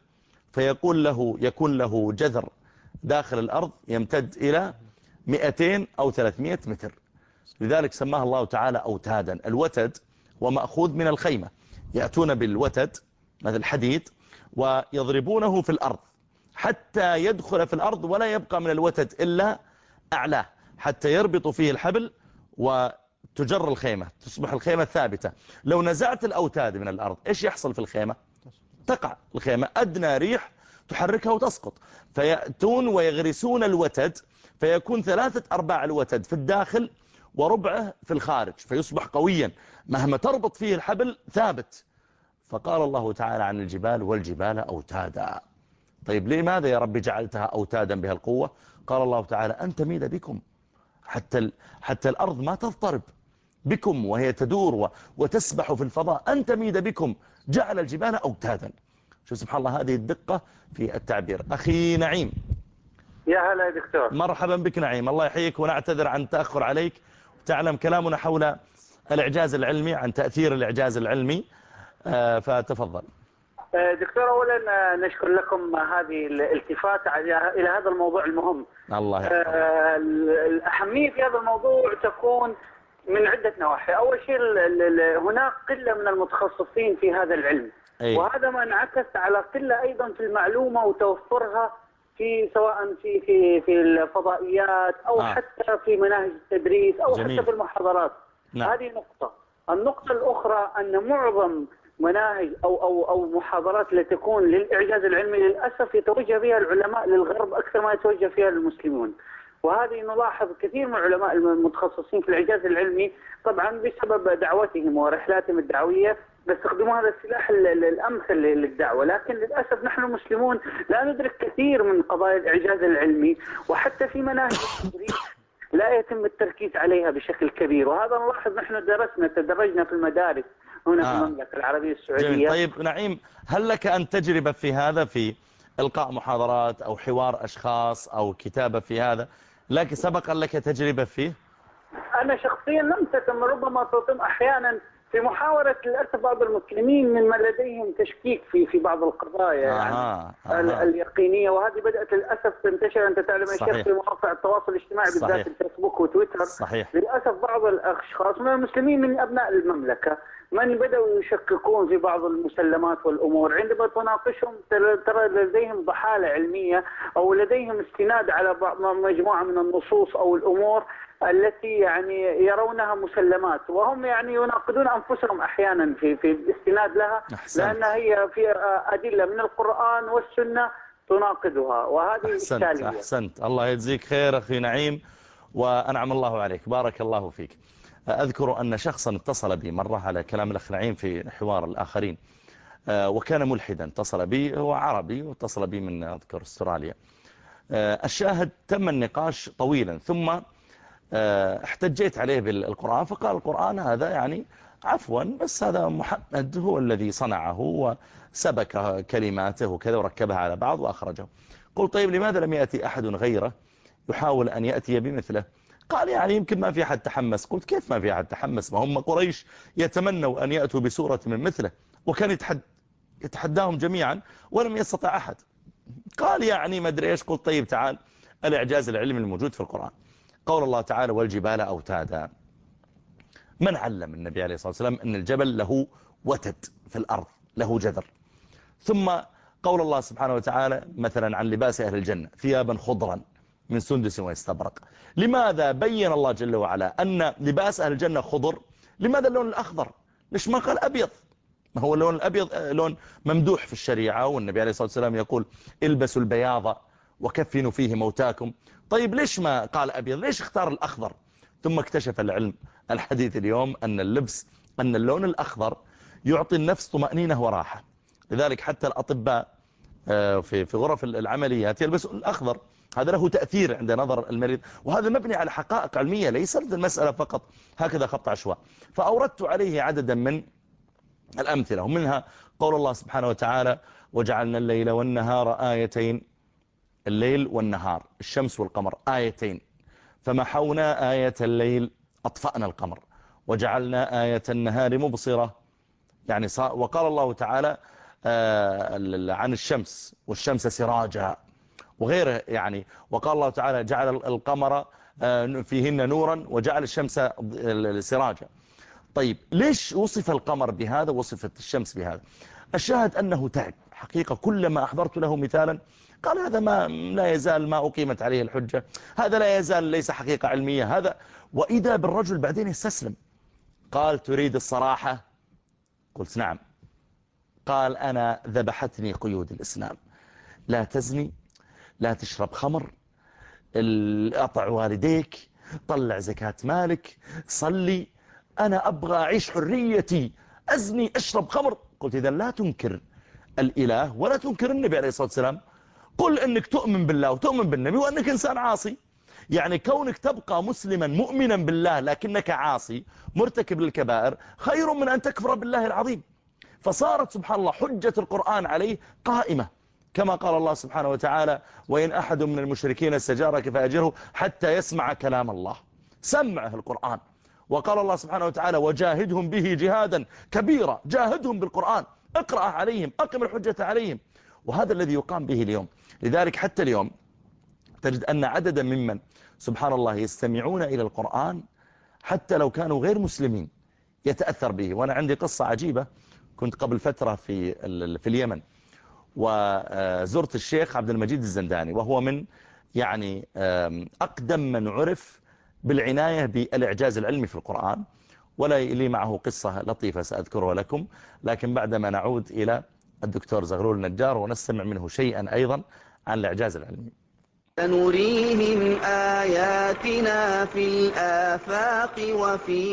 يكون له جذر داخل الأرض يمتد إلى 200 أو 300 متر. لذلك سماه الله تعالى أوتادا. الوتد ومأخوذ من الخيمة، يأتون بالوتد مثل حديد ويضربونه في الأرض حتى يدخل في الأرض ولا يبقى من الوتد إلا أعلاه، حتى يربط فيه الحبل وتجر الخيمة، تصبح الخيمة ثابتة. لو نزعت الأوتاد من الأرض إيش يحصل في الخيمة؟ تقع الخيمة، أدنى ريح تحركها وتسقط. فيأتون ويغرسون الوتد فيكون 3/4 الوتد في الداخل وربعه في الخارج، فيصبح قويا مهما تربط فيه الحبل ثابت. فقال الله تعالى عن الجبال والجبال أوتادا. طيب لماذا يا رب جعلتها أوتادا بها القوة؟ قال الله تعالى أن تميد بكم، حتى الأرض ما تضطرب بكم وهي تدور وتسبح في الفضاء، أن تميد بكم جعل الجبال أوتادا. شو سبحان الله هذه الدقة في التعبير. أخي نعيم، يا هلا يا دكتور. مرحبا بك نعيم، الله يحييك ونعتذر عن التأخر عليك. تعلم كلامنا حول الإعجاز العلمي، عن تأثير الإعجاز العلمي، فتفضل. دكتور، أولا نشكر لكم هذه الالتفات إلى هذا الموضوع المهم. الله يحفظك. الأهمية في هذا الموضوع تكون من عدة نواحي. أول شيء هناك قلة من المتخصصين في هذا العلم، وهذا ما انعكس على قلة أيضا في المعلومة وتوفرها سواء في الفضائيات أو حتى في مناهج التدريس أو جميل. حتى في المحاضرات. نعم. هذه نقطة. النقطة الأخرى أن معظم مناهج أو محاضرات التي تكون للإعجاز العلمي للأسف يتوجه بها العلماء للغرب أكثر ما يتوجه فيها المسلمون. وهذه نلاحظ كثير من العلماء المتخصصين في الإعجاز العلمي طبعا بسبب دعوتهم ورحلاتهم الدعوية بيستخدموا هذا السلاح الأمثل للدعوة، لكن للأسف نحن المسلمون لا ندرك كثير من قضايا الإعجاز العلمي، وحتى في مناهج التدريس لا يتم التركيز عليها بشكل كبير. وهذا نلاحظ نحن تدرجنا في المدارس هنا في المملكة العربية السعودية. جميل. طيب نعيم، هل لك أن تجربة في هذا، في إلقاء محاضرات أو حوار أشخاص أو كتابة في هذا؟ لك سبق لك تجربة فيه؟ أنا شخصيا لم تتم، ربما تتم أحيانا في محاولة للأسف بعض المسلمين من لديهم تشكيك في بعض القضايا اليقينية، وهذه بدأت للأسف تنتشر. أنت تعلم يا شيخ في مواقع التواصل الاجتماعي بالذات الفيسبوك وتويتر. صحيح. للأسف بعض الأشخاص من المسلمين من أبناء المملكة من بدأوا يشككون في بعض المسلمات والأمور، عندما تناقشهم ترى لديهم ضحالة علمية أو لديهم استناد على مجموعة من النصوص أو الأمور التي يعني يرونها مسلمات، وهم يعني يناقضون أنفسهم أحيانا في الاستناد لها. أحسنت. لأنها هي في أدلة من القرآن والسنة تناقضها، وهذه إشكالية. أحسنت. الله يجزيك خير أخي نعيم وأنعم الله عليك، بارك الله فيك. أذكر أن شخصا اتصل بي مرة على كلام الأخ نعيم في حوار الآخرين، وكان ملحدا، اتصل بي، هو عربي واتصل بي من أذكر استراليا. الشاهد تم النقاش طويلا، ثم احتجيت عليه بالقرآن، فقال القرآن هذا يعني عفوا بس هذا محمد هو الذي صنعه وسبك كلماته وكذا وركبها على بعض وأخرجه. قلت طيب لماذا لم يأتي أحد غيره يحاول أن يأتي بمثله؟ قال يعني يمكن ما في أحد تحمس. قلت كيف ما في أحد تحمس؟ ما هم قريش يتمنوا أن يأتوا بسورة من مثله، وكان يتحداهم جميعا ولم يستطع أحد. قال يعني ما أدري إيش. قلت طيب تعال، الإعجاز العلمي الموجود في القرآن. قول الله تعالى والجبال أوتادا. من علم النبي عليه الصلاة والسلام أن الجبل له وتد في الأرض، له جذر؟ ثم قول الله سبحانه وتعالى مثلا عن لباس أهل الجنة ثيابا خضرا من سندس واستبرق. لماذا بين الله جل وعلا أن لباس أهل الجنة خضر؟ لماذا اللون الأخضر؟ ليش ما قال أبيض؟ ما هو اللون الأبيض لون ممدوح في الشريعة، والنبي عليه الصلاة والسلام يقول البسوا البياض وكفنوا فيه موتاكم. طيب ليش ما قال أبيض؟ ليش اختار الأخضر؟ ثم اكتشف العلم الحديث اليوم أن اللون الأخضر يعطي النفس طمأنينة وراحة. لذلك حتى الأطباء في غرف العمليات يلبسوا الأخضر، هذا له تأثير عند نظر المريض، وهذا مبني على حقائق علمية، ليست المسألة فقط هكذا خبط عشواء. فأوردت عليه عددا من الأمثلة، ومنها قول الله سبحانه وتعالى وجعلنا الليل والنهار آيتين، الليل والنهار الشمس والقمر آيتين، فمحونا آية الليل أطفأنا القمر وجعلنا آية النهار مبصرة. يعني وقال الله تعالى عن الشمس والشمس سراجا وغيره، يعني وقال الله تعالى جعل القمر فيهن نورا وجعل الشمس سراجا. طيب ليش وصف القمر بهذا وصفت الشمس بهذا؟ الشاهد أنه تعب حقيقة. كلما أحضرت له مثالا قال هذا ما لا يزال ما أقيمت عليه الحجة، هذا لا يزال ليس حقيقة علمية هذا. وإذا بالرجل بعدين يستسلم، قال تريد الصراحة؟ قلت نعم. قال أنا ذبحتني قيود الإسلام، لا تزني، لا تشرب خمر، أطع والديك، طلع زكاة مالك، صلي، أنا أبغى أعيش حريتي، أزني أشرب خمر. قلت إذا لا تنكر الإله ولا تنكر النبي عليه الصلاة والسلام، قل أنك تؤمن بالله وتؤمن بالنبي وأنك إنسان عاصي. يعني كونك تبقى مسلما مؤمنا بالله لكنك عاصي مرتكب للكبائر خير من أن تكفر بالله العظيم. فصارت سبحان الله حجة القرآن عليه قائمة، كما قال الله سبحانه وتعالى وإن أحد من المشركين استجارك فأجره حتى يسمع كلام الله، سمعه القرآن. وقال الله سبحانه وتعالى وجاهدهم به جهادا كبيرا، جاهدهم بالقرآن، اقرأ عليهم، أقم الحجة عليهم. وهذا الذي يقام به اليوم. لذلك حتى اليوم تجد أن عددا ممن سبحان الله يستمعون إلى القرآن حتى لو كانوا غير مسلمين يتأثر به. وأنا عندي قصة عجيبة، كنت قبل فترة في اليمن، وزرت الشيخ عبد المجيد الزنداني، وهو من يعني أقدم من عرف بالعناية بالإعجاز العلمي في القرآن، ولا لي معه قصة لطيفة سأذكرها لكم، لكن بعدما نعود إلى الدكتور زغلول النجار ونستمع منه شيئا أيضا عن الإعجاز العلمي. سنريهم آياتنا في الآفاق وفي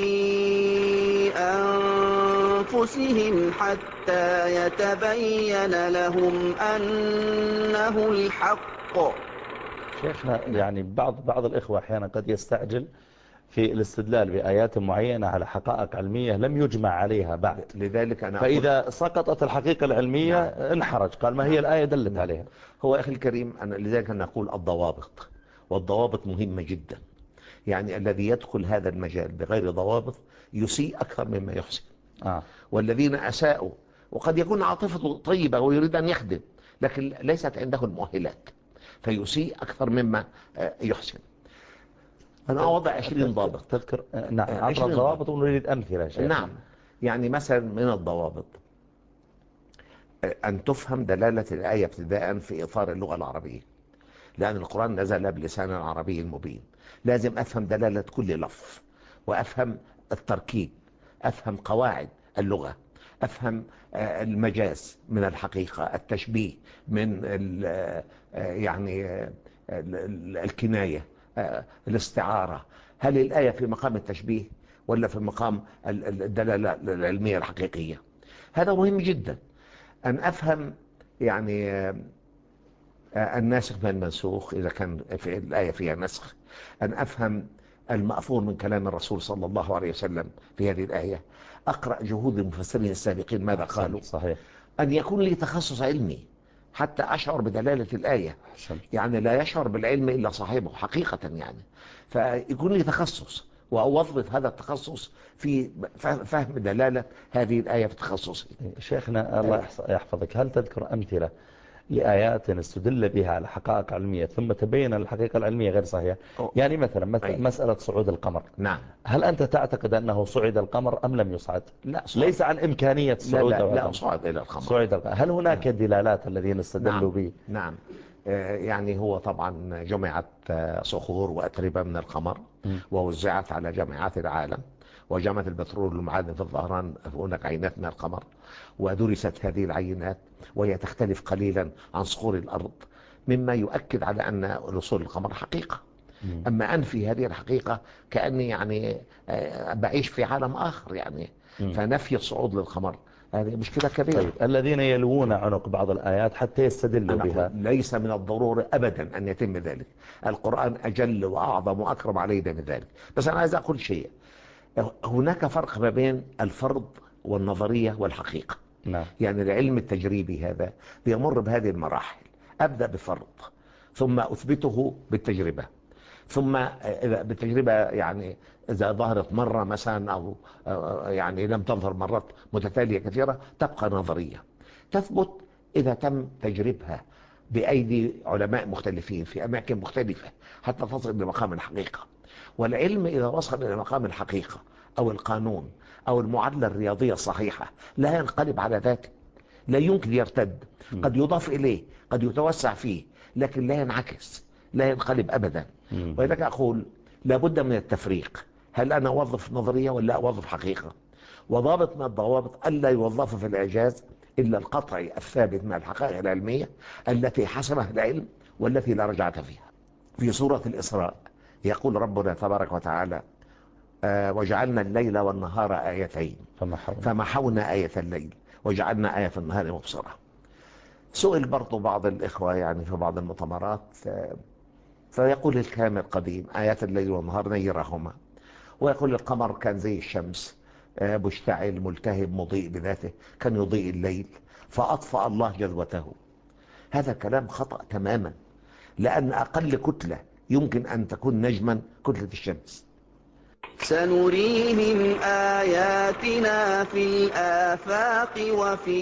أنفسهم حتى يتبين لهم أنه الحق. شيخنا يعني بعض الإخوة أحيانا قد يستعجل في الاستدلال بآيات معينة على حقائق علمية لم يجمع عليها بعد، لذلك أنا فإذا سقطت الحقيقة العلمية انحرج، قال ما هي الآية دلت عليها. هو أخي الكريم لذلك أنا أقول الضوابط، والضوابط مهمة جدا. يعني الذي يدخل هذا المجال بغير ضوابط يسيء أكثر مما يحسن. والذين أساءوا وقد يكون عاطفته طيبة ويريد أن يخدم لكن ليست عنده المؤهلات فيسيء أكثر مما يحسن. أنا أوضع 20 ضابط تذكر. نعم، عطنا الضوابط ونريد أمثلة شيخ. نعم، يعني مثلا من الضوابط أن تفهم دلالة الآية ابتداء في إطار اللغة العربية، لأن القرآن نزل بلسان عربي مبين. لازم أفهم دلالة كل لفظ، وأفهم التركيب، أفهم قواعد اللغة، أفهم المجاز من الحقيقة، التشبيه من يعني الكناية، الاستعارة. هل الآية في مقام التشبيه ولا في مقام الدلالة العلمية الحقيقية؟ هذا مهم جدا. أن أفهم يعني الناسخ من المنسوخ إذا كان في الآية فيها نسخ، أن أفهم المأثور من كلام الرسول صلى الله عليه وسلم في هذه الآية، أقرأ جهود المفسرين السابقين ماذا قالوا. صحيح. أن يكون لي تخصص علمي حتى أشعر بدلالة الآية. يعني لا يشعر بالعلم إلا صاحبه حقيقة، يعني فيكون لي تخصص وأوظف هذا التخصص في فهم دلالة هذه الآية في تخصصي. شيخنا الله يحفظك، هل تذكر أمثلة لآيات استدل بها على حقائق علمية ثم تبين الحقيقة العلمية غير صحيحة. يعني مثلا مسألة صعود القمر، نعم، هل أنت تعتقد أنه صعد القمر أم لم يصعد؟ لا، صعد. ليس عن إمكانية صعود لا صعد إلى القمر. صعد القمر. هل هناك دلالات الذين استدلوا به؟ نعم. يعني هو طبعا جمعت صخور وأتربة من القمر ووزعت على جامعات العالم، وجامعة البترول والمعادن في الظهران هناك عينات من القمر، ودرست هذه العينات وهي تختلف قليلا عن صخور الأرض، مما يؤكد على أن وصول القمر حقيقة. أما أنفي هذه الحقيقة كأني يعني بعيش في عالم آخر يعني. فنفي الصعود للقمر هذه مشكلة كبيرة. طيب الذين يلوون عنق بعض الآيات حتى يستدلوا بها، ليس من الضروري أبدا أن يتم ذلك. القرآن أجل وأعظم وأكرم علينا من ذلك. بس أنا عايز أقول شيء، هناك فرق ما بين الفرض والنظرية والحقيقة. نعم. يعني العلم التجريبي هذا بيمر بهذه المراحل، أبدأ بفرض ثم أثبته بالتجربة، ثم بالتجربة يعني إذا ظهرت مرة مثلا أو يعني لم تظهر مرات متتالية كثيرة تبقى نظرية تثبت إذا تم تجربها بأيدي علماء مختلفين في أماكن مختلفة حتى تصل إلى مقام الحقيقة. والعلم إذا وصل إلى مقام الحقيقة أو القانون أو المعادلة الرياضية الصحيحة لا ينقلب على ذاته، لا يمكن يرتد. قد يضاف إليه، قد يتوسع فيه، لكن لا ينعكس، لا ينقلب أبدا. ولذلك أقول لابد من التفريق، هل أنا أوظف نظرية ولا أوظف حقيقة؟ وضابط من الضوابط ألا يوظف في الإعجاز إلا القطعي الثابت من الحقائق العلمية التي حسمها العلم والتي لا رجعة فيها. في سورة الإسراء يقول ربنا تبارك وتعالى وجعلنا الليل والنهار آيتين فمحونا آية الليل وجعلنا آية النهار مبصرة. سئل برضو بعض الإخوة يعني في بعض المؤتمرات فيقول الكلام القديم آيات الليل والنهار نيرهما، ويقول القمر كان زي الشمس مشتعل ملتهب مضيء بذاته، كان يضيء الليل فأطفأ الله جذوته. هذا كلام خطأ تماما، لأن أقل كتلة يمكن أن تكون نجما كتلة الشمس. سنريهم آياتنا في الآفاق وفي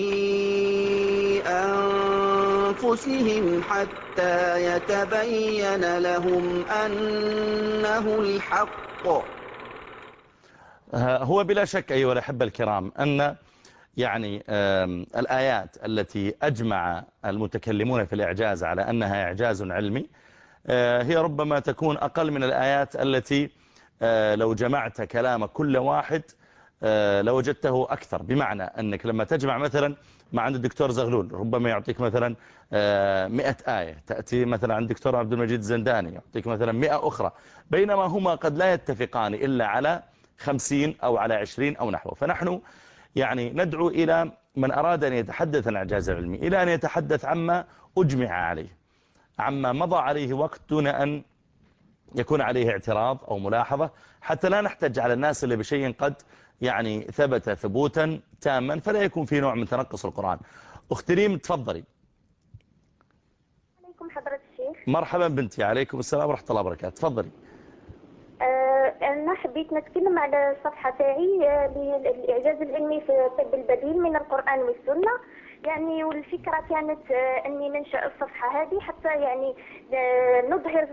أنفسهم حتى يتبين لهم أنه الحق. هو بلا شك أيها الأحبة الكرام أن يعني الآيات التي أجمع المتكلمون في الإعجاز على أنها إعجاز علمي هي ربما تكون أقل من الآيات التي لو جمعت كلام كل واحد لوجدته أكثر. بمعنى أنك لما تجمع مثلا مع عند الدكتور زغلول ربما يعطيك مثلا 100 آية، تأتي مثلا عند الدكتور عبد المجيد الزنداني يعطيك مثلا 100 أخرى، بينما هما قد لا يتفقان إلا على 50 أو على 20 أو نحوه. فنحن يعني ندعو إلى من أراد أن يتحدث عن الإعجاز العلمي إلى أن يتحدث عما أجمع عليه، عما مضى عليه وقت دون أن يكون عليه اعتراض أو ملاحظة، حتى لا نحتج على الناس اللي بشيء قد يعني ثبت ثبوتا تاما فلا يكون في نوع من تنقص القرآن. أخت ريم تفضلي. عليكم حضرة الشيخ. مرحبا بنتي. عليكم السلام ورحمة الله وبركاته. تفضلي. أنا حبيت نتكلم على الصفحة تاعي للإعجاز العلمي في الطب البديل من القرآن والسنة يعني، والفكرة كانت أني ننشأ الصفحة هذه حتى يعني نظهر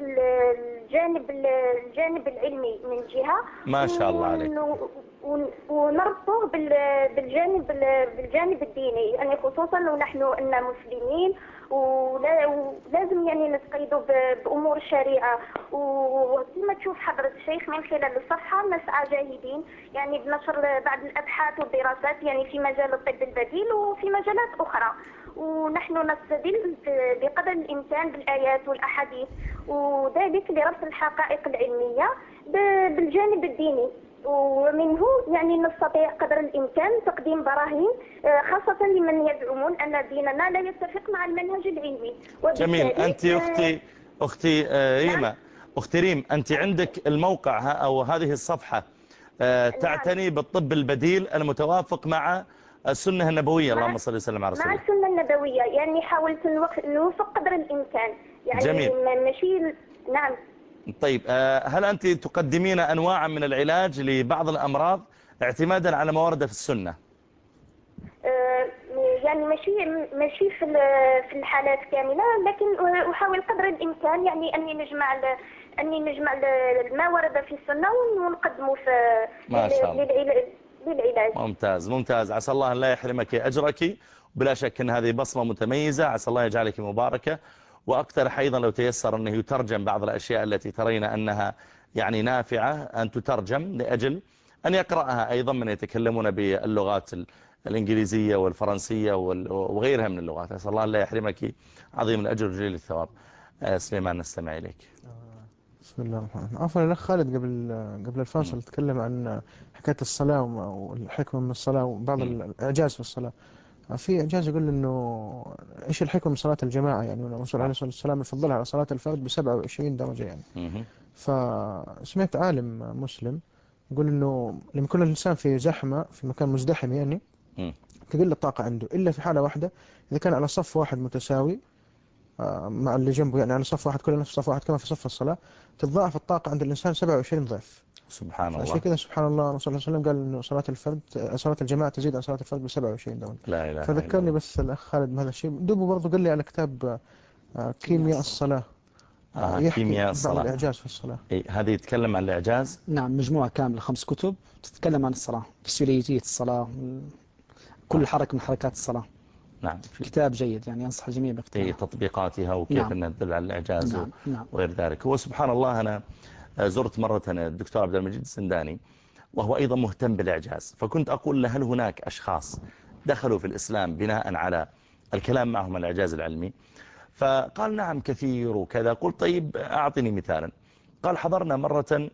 الجانب العلمي من جهة ما شاء الله عليك، ونربطه بالجانب الديني يعني، خصوصا ونحن أننا مسلمين ولازم يعني نتقيدوا بأمور الشريعة. وكما تشوف حضرة الشيخ من خلال الصفحة نسعى جاهدين يعني بنشر بعض الأبحاث والدراسات يعني في مجال الطب البديل وفي مجالات أخرى، ونحن نستدل بقدر الإمكان بالآيات والأحاديث، وذلك لربط الحقائق العلمية بالجانب الديني، ومنه يعني نستطيع قدر الإمكان تقديم براهين خاصة لمن يزعمون أن ديننا لا يتفق مع المنهج العلمي. جميل. أنت أختي ريما، أختي ريم، أنت عندك الموقع أو هذه الصفحة تعتني بالطب البديل المتوافق مع السنة النبوية، اللهم صل وسلم على رسول الله. مع السنة النبوية يعني حاولت نوفق قدر الإمكان يعني. جميل. ماشي. نعم. طيب هل أنت تقدمين أنواعا من العلاج لبعض الأمراض اعتمادا على ما ورد في السنة؟ يعني ماشي في الحالات كاملة، لكن أحاول قدر الإمكان يعني أني نجمع ما ورد في السنة ونقدمه للعلاج. ممتاز. عسى الله أن لا يحرمك أجرك، بلا شك أن هذه بصمة متميزة، عسى الله يجعلك مباركة. وأقترح أيضا لو تيسر أنه يترجم بعض الأشياء التي ترين أنها يعني نافعة أن تترجم لأجل أن يقرأها أيضا من يتكلمون باللغات الإنجليزية والفرنسية وغيرها من اللغات. عسى الله أن لا يحرمك عظيم الأجر وجليل الثواب. سليمان نستمع إليك. بسم الله الرحمن الرحيم. عفوا الأخ خالد قبل الفاصل تكلم عن حكاية الصلاة والحكمة من الصلاة وبعض الإعجاز في الصلاة. في إعجاز يقول إنه إيش الحكمة من صلاة الجماعة، يعني الرسول عليه الصلاة والسلام يفضلها على صلاة الفرد ب27 درجة يعني. فسمعت عالم مسلم يقول إنه لما يكون الإنسان في زحمة في مكان مزدحم يعني تقل الطاقة عنده إلا في حالة واحدة، إذا كان على صف واحد متساوي مع اللي جنبه، يعني على صف واحد كل الناس في صف واحد كما في صف الصلاة، تتضاعف الطاقة عند الإنسان 27 ضعف. سبحان الله. عشان كذا سبحان الله الرسول صلى الله عليه وسلم قال إنه صلاة الجماعة تزيد عن صلاة الفرد ب27 درجة. لا إله. فذكرني بس الأخ خالد بهذا الشيء. دوبه برضه قال لي على كتاب كيمياء الصلاة، يحكي بعض الإعجاز في الصلاة. هذه يتكلم عن الإعجاز. نعم، مجموعة كاملة 5 كتب تتكلم عن الصلاة، فسيولوجية الصلاة، كل حركة من حركات الصلاة. نعم. كتاب جيد يعني، أنصح الجميع باقتناعه. تطبيقاتها وكيف أنها تدل على الإعجاز وغير ذلك. هو سبحان الله أنا زرت مرة الدكتور عبد المجيد الزنداني وهو أيضا مهتم بالإعجاز، فكنت أقول له هل هناك أشخاص دخلوا في الإسلام بناء على الكلام معهم الإعجاز العلمي؟ فقال نعم كثير وكذا. قلت طيب أعطني مثالا. قال حضرنا مرة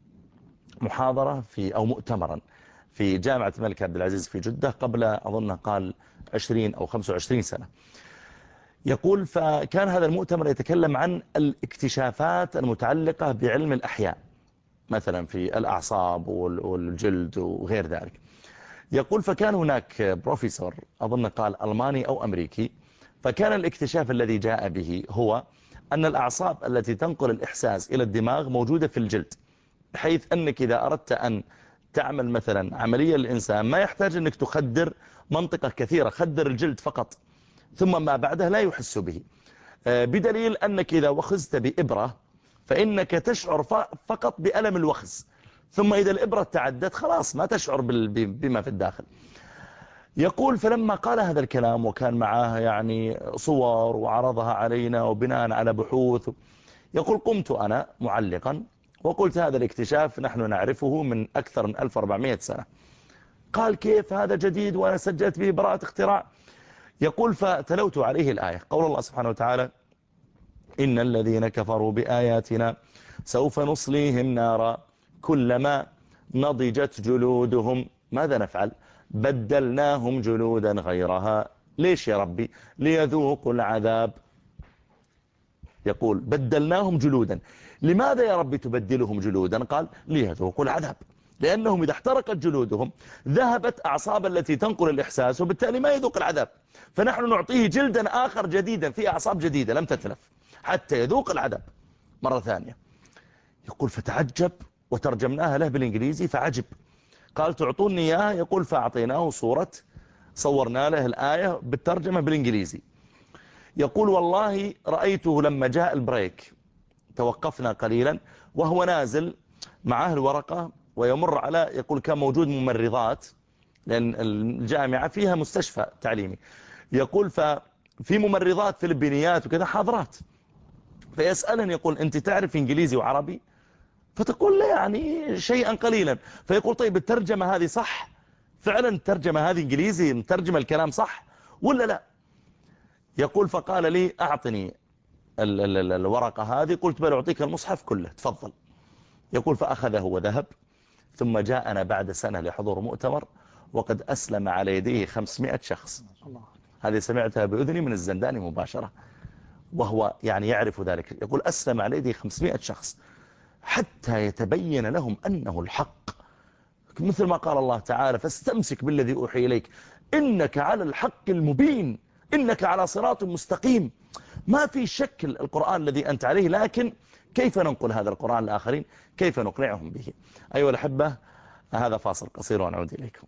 محاضرة أو مؤتمرا في جامعة الملك عبد العزيز في جدة قبل أظن قال 20 أو 25 سنة. يقول فكان هذا المؤتمر يتكلم عن الاكتشافات المتعلقة بعلم الأحياء، مثلا في الأعصاب والجلد وغير ذلك. يقول فكان هناك بروفيسور أظن قال ألماني أو أمريكي، فكان الاكتشاف الذي جاء به هو أن الأعصاب التي تنقل الإحساس إلى الدماغ موجودة في الجلد، بحيث أنك إذا أردت أن تعمل مثلا عملية للإنسان ما يحتاج أنك تخدر منطقة كثيرة، خدر الجلد فقط ثم ما بعده لا يحس به، بدليل أنك إذا وخزت بإبرة فإنك تشعر فقط بألم الوخز، ثم إذا الإبرة تعدت خلاص ما تشعر بما في الداخل. يقول فلما قال هذا الكلام وكان معاه يعني صور وعرضها علينا وبناء على بحوث، يقول قمت أنا معلقا وقلت هذا الاكتشاف نحن نعرفه من أكثر من 1400 سنة. قال كيف هذا جديد وأنا سجلت به براءة اختراع؟ يقول فتلوت عليه الآية، قول الله سبحانه وتعالى إن الذين كفروا بآياتنا سوف نصليهم نارا كلما نضجت جلودهم ماذا نفعل؟ بدلناهم جلودا غيرها. ليش يا ربي؟ ليذوقوا العذاب. يقول بدلناهم جلودا. لماذا يا ربي تبدلهم جلودا؟ قال ليذوقوا العذاب، لأنهم إذا احترقت جلودهم ذهبت أعصاب التي تنقل الإحساس وبالتالي ما يذوق العذاب، فنحن نعطيه جلدا آخر جديدا فيه أعصاب جديدة لم تتلف حتى يذوق العذاب مرة ثانية. يقول فتعجب وترجمناها له بالإنجليزي فعجب. قال تعطوني إياها؟ يقول فأعطيناه صورة صورنا له الآية بالترجمة بالإنجليزي. يقول والله رأيته لما جاء البريك توقفنا قليلا وهو نازل معه الورقة ويمر على، يقول كان موجود ممرضات لأن الجامعة فيها مستشفى تعليمي، يقول ففي ممرضات فلبينيات وكذا حاضرات، فيسألن يقول أنت تعرف إنجليزي وعربي؟ فتقول لا يعني شيئا قليلا. فيقول طيب الترجمة هذه صح؟ فعلا الترجمة هذه إنجليزي مترجمة الكلام صح ولا لا؟ يقول فقال لي أعطني الورقة هذه. قلت بل أعطيك المصحف كله تفضل. يقول فأخذه وذهب، ثم جاءنا بعد سنة لحضور مؤتمر وقد أسلم على يديه 500 شخص. هذه سمعتها بأذني من الزنداني مباشرة وهو يعني يعرف ذلك. يقول أسلم على يديه 500 شخص حتى يتبين لهم أنه الحق، مثل ما قال الله تعالى فاستمسك بالذي أوحي إليك إنك على الحق المبين إنك على صراط مستقيم. ما في شك القرآن الذي أنت عليه، لكن كيف ننقل هذا القرآن للآخرين؟ كيف نقنعهم به؟ أيها الأحبة هذا فاصل قصير ونعود إليكم.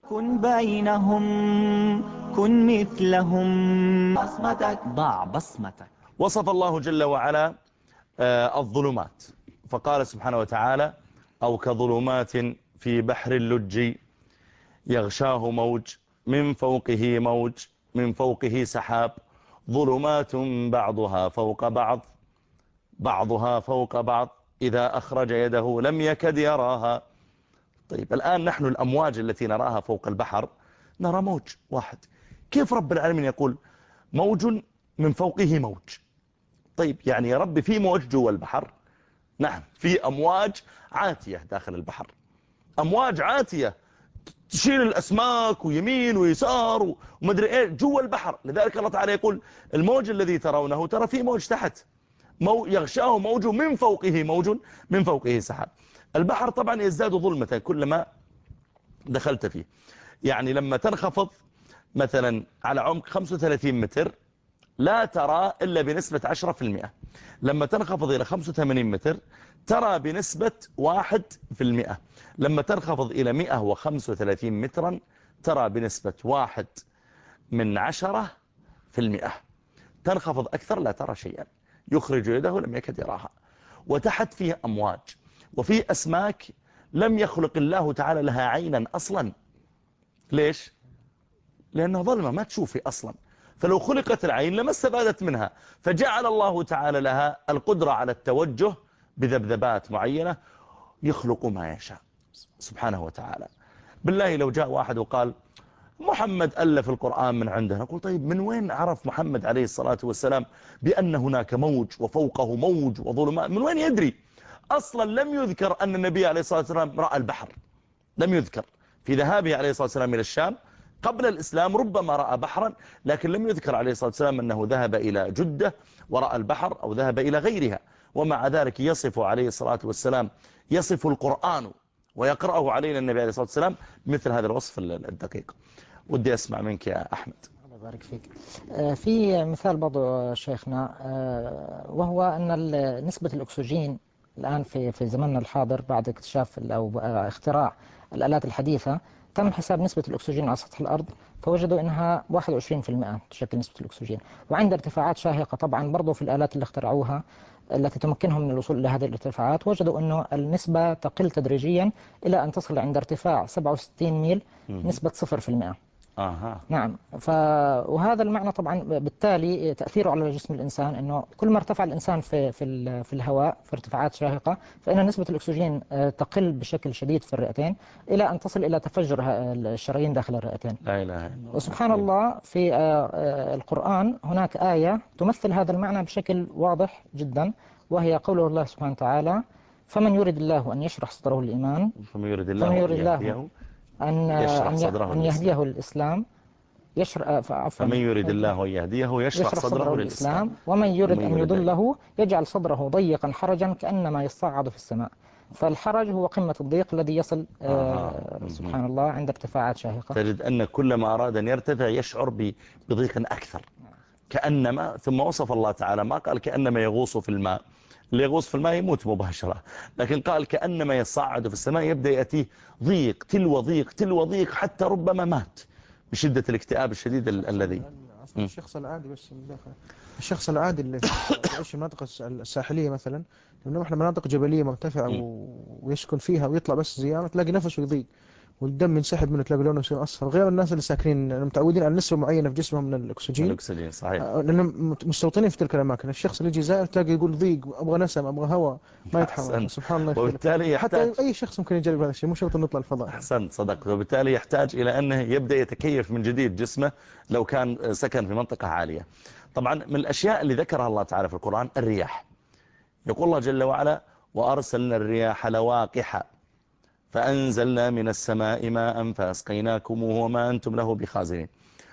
كن بينهم، كن مثلهم، بصمتك ضع بصمتك. وصف الله جل وعلا الظلمات فقال سبحانه وتعالى: أو كظلمات في بحر اللج يغشاه موج من فوقه موج من فوقه سحاب ظلمات بعضها فوق بعض بعضها فوق بعض إذا أخرج يده لم يكد يراها. طيب الآن نحن الأمواج التي نراها فوق البحر نرى موج واحد، كيف رب العالمين يقول موج من فوقه موج؟ طيب يعني يا رب في موج جوا البحر؟ نعم، في أمواج عاتية داخل البحر، أمواج عاتية تشيل الأسماك ويمين ويسار ومدري إيه جوا البحر. لذلك الله تعالى يقول الموج الذي ترونه ترى فيه موج تحت، يغشاه موج من فوقه موج من فوقه سحاب. البحر طبعا يزداد ظلمة كلما دخلت فيه. يعني لما تنخفض مثلا على عمق 35 متر لا ترى إلا بنسبة 10%. لما تنخفض إلى 85 متر ترى بنسبة 1%. لما تنخفض إلى 135 مترا ترى بنسبة 1/10%. تنخفض أكثر لا ترى شيئا، يخرج يده لم يكد يراها. وتحت فيه أمواج وفيه أسماك لم يخلق الله تعالى لها عينا أصلا. ليش؟ لأنها ظلمة ما تشوفي أصلا، فلو خلقت العين لما استفادت منها، فجعل الله تعالى لها القدرة على التوجه بذبذبات معينة، يخلق ما يشاء سبحانه وتعالى. بالله لو جاء واحد وقال محمد ألف القرآن من عنده، نقول طيب من وين عرف محمد عليه الصلاة والسلام بأن هناك موج وفوقه موج وظلمات؟ من وين يدري؟ أصلا لم يذكر أن النبي عليه الصلاة والسلام رأى البحر، لم يذكر في ذهابه عليه الصلاة والسلام إلى الشام قبل الإسلام، ربما رأى بحرا لكن لم يذكر عليه الصلاة والسلام أنه ذهب إلى جدة ورأى البحر أو ذهب إلى غيرها. ومع ذلك يصف عليه الصلاة والسلام، يصف القرآن ويقرأه علينا النبي عليه الصلاة والسلام مثل هذا الوصف الدقيق. ودي أسمع منك يا أحمد. الله يبارك فيك. في مثال برضو شيخنا، وهو أن نسبة الأكسجين الآن في زمننا الحاضر بعد اكتشاف أو اختراع الآلات الحديثة تم حساب نسبة الأكسجين على سطح الأرض، فوجدوا أنها 21% تشكل نسبة الأكسجين. وعند ارتفاعات شاهقة طبعا برضو في الآلات اللي اخترعوها التي تمكنهم من الوصول إلى هذه الارتفاعات، وجدوا أنه النسبة تقل تدريجيا إلى أن تصل عند ارتفاع 67 ميل نسبة 0%. نعم. وهذا المعنى طبعا بالتالي تأثيره على جسم الإنسان أنه كل ما ارتفع الإنسان في الهواء في ارتفاعات شاهقة فإن نسبة الأكسجين تقل بشكل شديد في الرئتين إلى أن تصل إلى تفجر الشرايين داخل الرئتين. لا إله إلا الله. وسبحان الله في القرآن هناك آية تمثل هذا المعنى بشكل واضح جدا، وهي قوله الله سبحانه وتعالى: فمن يريد الله أن يشرح صدره الإيمان، فمن يريد الله أن يهديه الإسلام، فمن يريد الله أن يهديه يشرح صدره للإسلام، ومن يريد أن يضله يجعل صدره ضيقا حرجا كأنما يصعد في السماء. فالحرج هو قمة الضيق الذي يصل سبحان الله عند ارتفاعات شاهقة. تجد أن كلما أراد أن يرتفع يشعر بضيق أكثر كأنما، ثم وصف الله تعالى ما قال كأنما يغوص في الماء، اللي يغوص في الماء يموت مباشرة، لكن قال كأنما يصعد في السماء، يبدأ يأتيه ضيق تلو ضيق تلو ضيق حتى ربما مات بشدة الاكتئاب الشديد الذي الشخص العادي، بس الشخص العادي اللي يعيش في المناطق الساحلية مثلا، لأنه احنا مناطق جبلية مرتفعة ويسكن فيها ويطلع بس زيارة تلاقي نفسه يضيق والدم ينسحب منه، تلاقي لونه يصير أصفر، غير الناس اللي ساكنين متعودين على نسبة معينة في جسمهم من الأكسجين. صحيح. لأنهم مستوطنين في تلك الأماكن. الشخص اللي يجي زائر تلاقي يقول ضيق، أبغى نسم، أبغى هواء، ما يتحمل. سبحان الله. وبالتالي حتى أي شخص ممكن يجرب هذا الشيء، مو شرط نطلع الفضاء. أحسنت، صدقت. وبالتالي يحتاج إلى أنه يبدأ يتكيف من جديد جسمه لو كان سكن في منطقة عالية. طبعا من الأشياء اللي ذكرها الله تعالى في القرآن الرياح. يقول الله جل وعلا: وأرسلنا الرياح لواقح فأنزلنا من السماء ماء فأسقيناكموه وما أنتم له بخازنين.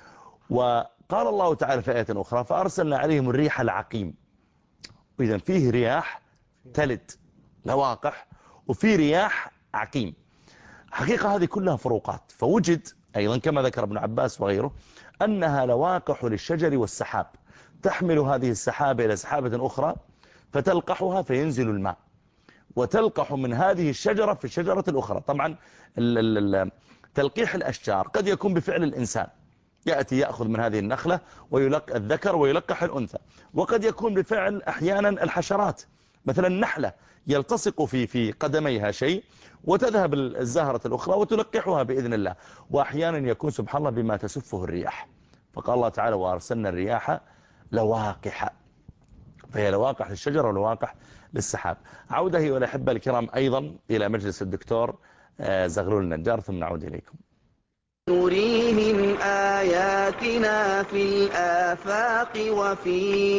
وقال الله تعالى في آية أخرى: فأرسلنا عليهم الريح العقيم. وإذا فيه رياح تلد لواقح وفيه رياح عقيم. حقيقة هذه كلها فروقات. فوجد أيضا كما ذكر ابن عباس وغيره أنها لواقح للشجر والسحاب، تحمل هذه السحابة إلى سحابة أخرى فتلقحها فينزل الماء، وتلقح من هذه الشجرة في الشجرة الأخرى. طبعا تلقيح الأشجار قد يكون بفعل الإنسان، يأتي يأخذ من هذه النخلة ويلقح الذكر ويلقح الأنثى، وقد يكون بفعل أحيانا الحشرات، مثلا النحلة يلتصق في قدميها شيء وتذهب الزهرة الأخرى وتلقحها بإذن الله. وأحيانا يكون سبحان الله بما تسفه الرياح، فقال الله تعالى وأرسلنا الرياح لواقح، فهي لواقح للشجر ولواقح للسحاب. عودة أيها الأحبة الكرام أيضا إلى مجلس الدكتور زغلول النجار، ثم نعود إليكم. نريهم آياتنا في الآفاق وفي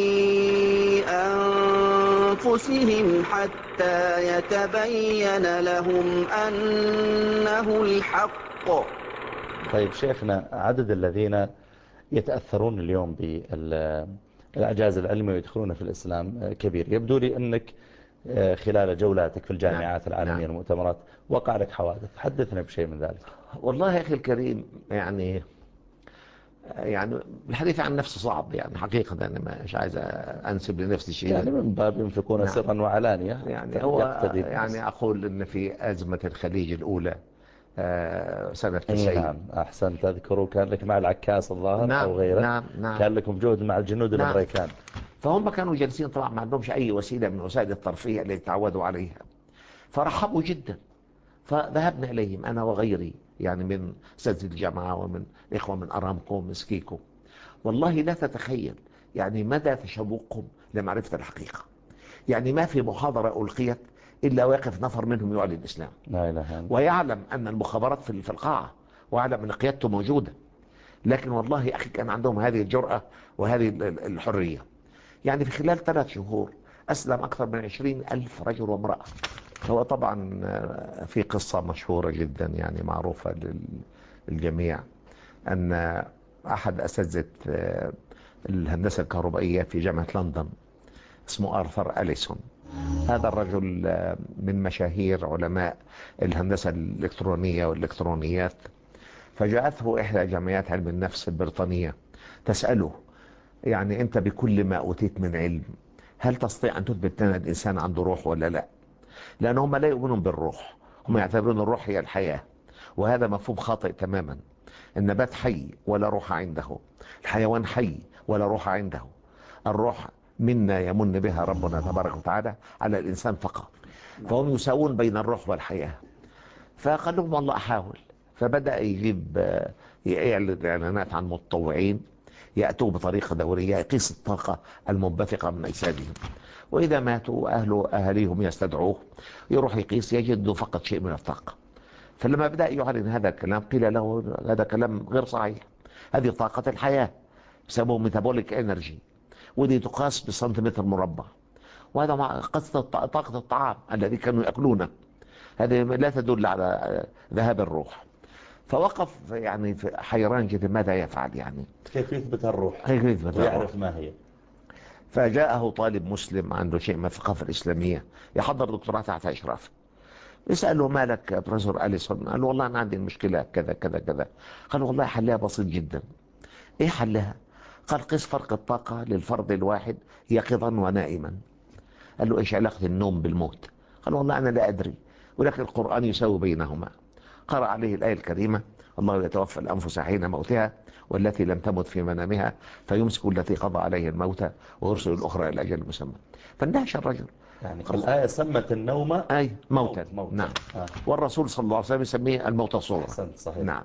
أنفسهم حتى يتبين لهم أنه الحق. طيب شيخنا، عدد الذين يتأثرون اليوم بالإعجاز العلمي ويدخلون في الإسلام كبير. يبدو لي أنك خلال جولاتك في الجامعات العالمية والمؤتمرات وقع لك حوادث، حدثنا بشيء من ذلك. والله يا أخي الكريم، يعني الحديث عن نفسه صعب، يعني حقيقة أنا مش عايز أنسب لنفسي شيء، يعني من باب ينفقون سرا وعلانية، يعني هو يعني أقول أن في أزمة الخليج الأولى سنة 90. نعم أحسن تذكروا، كان لك مع العكاس الظاهر أو غيره. نعم. كان لكم جهد مع الجنود الأمريكان. فهم كانوا جالسين طبعا ما عندهمش أي وسيلة من وسائل الترفيه اللي تعودوا عليها، فرحبوا جدا. فذهبنا إليهم أنا وغيري، يعني من أساتذة الجامعة ومن إخوة من أرامكو ومن سكيكو. والله لا تتخيل يعني مدى تشوقهم لمعرفة الحقيقة. يعني ما في محاضرة ألقيت إلا واقف نفر منهم يعلن الإسلام، لا إله إلا الله، ويعلم أن المخابرات في القاعة، ويعلم أن قيادته موجودة. لكن والله أخي كان عندهم هذه الجرأة وهذه الحرية. يعني في خلال 3 شهور أسلم أكثر من 20,000 رجل وامرأة. هو طبعا في قصة مشهورة جدا يعني معروفة للجميع، أن أحد أساتذة الهندسة الكهربائية في جامعة لندن اسمه آرثر أليسون، هذا الرجل من مشاهير علماء الهندسة الإلكترونية والإلكترونيات. فجاءته إحدى جمعيات علم النفس البريطانية تسأله، يعني أنت بكل ما أوتيت من علم هل تستطيع أن تثبت أن الإنسان عنده روح ولا لا؟ لأن هم لا يؤمنون بالروح، هم يعتبرون الروح هي الحياة، وهذا مفهوم خاطئ تماما. النبات حي ولا روح عنده، الحيوان حي ولا روح عنده. الروح منا يمن بها ربنا تبارك وتعالى على الإنسان فقط، فهم يساوون بين الروح والحياة. فقال لهم والله أحاول. فبدأ يجيب يعلن إعلانات عن متطوعين يأتوا بطريقة دورية يقيس الطاقة المنبثقة من أجسادهم، وإذا ماتوا أهليهم يستدعوه يروح يقيس يجد فقط شيء من الطاقة. فلما بدأ يعلن هذا الكلام قيل له هذا كلام غير صحيح، هذه طاقة الحياة يسموه ميتابوليك انرجي، ودي تقاس بسنتيمتر مربع، وهذا قصة طاقة الطعام الذي كانوا يأكلونه، هذه لا تدل على ذهاب الروح. فوقف يعني حيران جدا ماذا يفعل، يعني كيف يثبت الروح، كيف يثبت ويعرف ما هي. فجاءه طالب مسلم عنده شيء من الثقافة الإسلامية يحضر دكتوراه تحت إشرافه، يسأله مالك يا بروفيسور أليسون؟ قال له والله أنا عندي المشكلة كذا كذا كذا. قال والله حلها بسيط جدا. إيه حلها؟ قال قس فرق الطاقة للفرد الواحد يقظا ونائما. قال له إيش علاقة النوم بالموت؟ قال والله أنا لا أدري، ولكن القرآن يساوي بينهما. قرأ عليه الآية الكريمة الله يتوفى الأنفس حين موتها والتي لم تمت في منامها فيمسك التي قضى عليه الموت ويرسل الأخرى إلى أجل مسمى. فاندهش الرجل، يعني الآية سمت النوم أي موتا. نعم. والرسول صلى الله عليه وسلم يسميه الموت الصغرى. صحيح. نعم.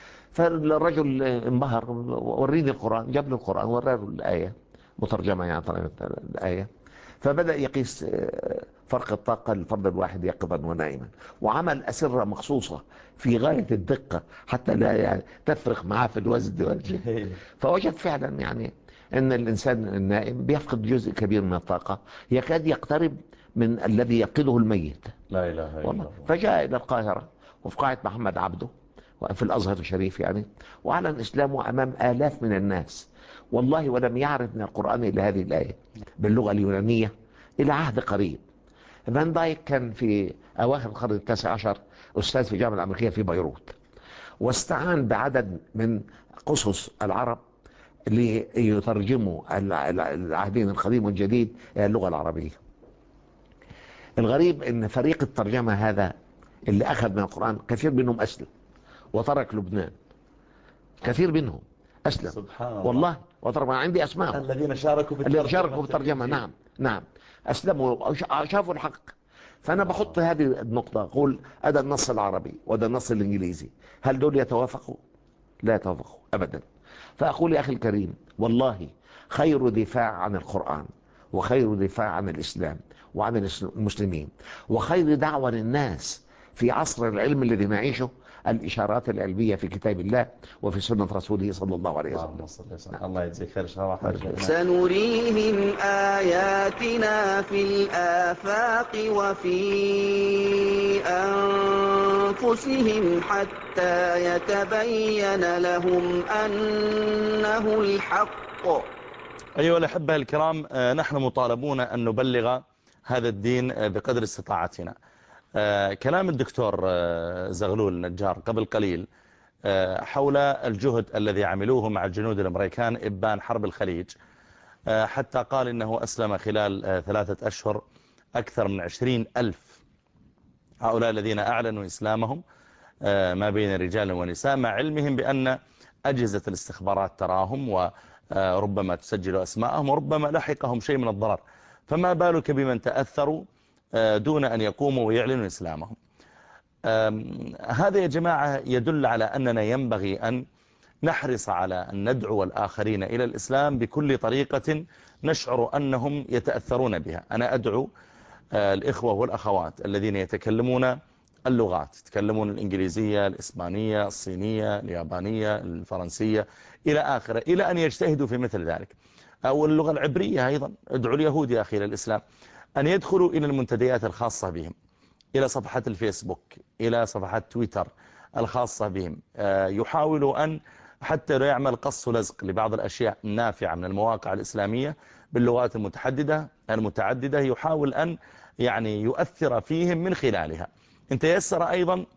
فالرجل انبهر، وريني القرآن، جاب له القرآن وراه الآية مترجمة يعني الآية. فبدأ يقيس فرق الطاقة للفرد الواحد يقظا ونائما، وعمل أسرة مخصوصة في غاية الدقة حتى لا يعني تفرق معاه في الوزن والجهد. فوجد فعلا يعني أن الإنسان النائم بيفقد جزء كبير من الطاقة يكاد يقترب من الذي يفقده الميت. لا إله إلا الله. فجاء إلى القاهرة وفي قاعة محمد عبده في الأزهر الشريف يعني، وأعلن إسلامه أمام آلاف من الناس والله، ولم يعرف من القرآن إلا هذه الآية باللغة اليونانية إلى عهد قريب. فان دايك كان في أواخر القرن التاسع عشر أستاذ في الجامعة الأمريكية في بيروت، واستعان بعدد من قصص العرب ليترجموا العهدين القديم والجديد إلى اللغة العربية. الغريب أن فريق الترجمة هذا اللي أخذ من القرآن كثير منهم أسلم، وترك لبنان، كثير منهم أسلم سبحان الله. والله، وترك. عندي أسماء الذين شاركوا في الترجمة. نعم نعم، أسلموا، شافوا الحق. فأنا بحط هذه النقطة، أقول هذا النص العربي وهذا النص الإنجليزي، هل دول يتوافقوا؟ لا يتوافقوا أبدا. فأقول يا أخي الكريم، والله خير دفاع عن القرآن، وخير دفاع عن الإسلام وعن المسلمين، وخير دعوة للناس في عصر العلم الذي نعيشه الإشارات العلمية في كتاب الله وفي سنة رسوله صلى الله عليه وسلم. الله يجزيك خير شرح. سنريهم آياتنا في الآفاق وفي أنفسهم حتى يتبين لهم أنه الحق. أيها الأحبة الكرام، نحن مطالبون أن نبلغ هذا الدين بقدر استطاعتنا. كلام الدكتور زغلول النجار قبل قليل حول الجهد الذي عملوه مع الجنود الأمريكان إبان حرب الخليج، حتى قال إنه أسلم خلال 3 أشهر أكثر من 20,000. هؤلاء الذين أعلنوا إسلامهم ما بين رجال ونساء، مع علمهم بأن أجهزة الاستخبارات تراهم وربما تسجل أسماءهم وربما لحقهم شيء من الضرر، فما بالك بمن تأثروا دون أن يقوموا ويعلنوا إسلامهم. هذا يا جماعة يدل على أننا ينبغي أن نحرص على أن ندعو الآخرين إلى الإسلام بكل طريقة نشعر أنهم يتأثرون بها. أنا أدعو الإخوة والأخوات الذين يتكلمون اللغات، يتكلمون الإنجليزية، الإسبانية، الصينية، اليابانية، الفرنسية إلى آخره، إلى أن يجتهدوا في مثل ذلك. أو اللغة العبرية أيضا، ادعو اليهود يا أخي إلى الإسلام، أن يدخلوا إلى المنتديات الخاصة بهم، إلى صفحات الفيسبوك، إلى صفحات تويتر الخاصة بهم، يحاولوا أن حتى لو يعمل قص ولزق لبعض الأشياء النافعة من المواقع الإسلامية باللغات المتعددة، يحاول أن يعني يؤثر فيهم من خلالها. إن تيسر أيضا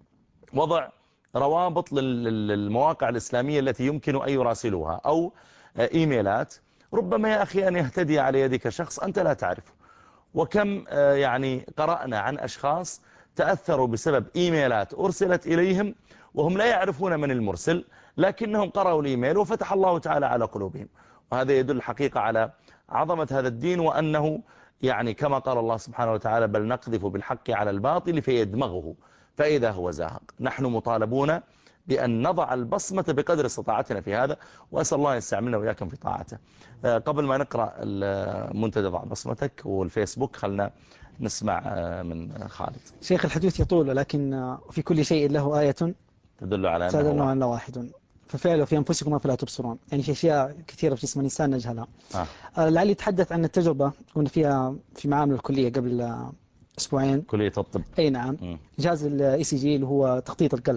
وضع روابط للمواقع الإسلامية التي يمكن أن يراسلوها أو إيميلات، ربما يا أخي أن يهتدي على يدك شخص أنت لا تعرفه. وكم يعني قرأنا عن أشخاص تأثروا بسبب إيميلات أرسلت إليهم وهم لا يعرفون من المرسل، لكنهم قرأوا الإيميل وفتح الله تعالى على قلوبهم. وهذا يدل الحقيقة على عظمة هذا الدين، وأنه يعني كما قال الله سبحانه وتعالى: بل نقذف بالحق على الباطل فيدمغه فإذا هو زاهق. نحن مطالبون بأن نضع البصمة بقدر استطاعتنا في هذا، وأسأل الله يستعملنا وإياكم في طاعته. قبل ما نقرأ المنتدى ضع بصمتك والفيسبوك، خلنا نسمع من خالد. شيخ الحديث يطول، لكن في كل شيء له آية تدل على أنه واحد، ففعله في أنفسكم فلا تبصرون. يعني في أشياء كثيرة في جسم الإنسان نجهلها. لعلي يتحدث عن التجربة كنا فيها في معامل الكلية قبل أسبوعين، كلية الطب. أي نعم. جهاز ECG اللي هو تخطيط القلب.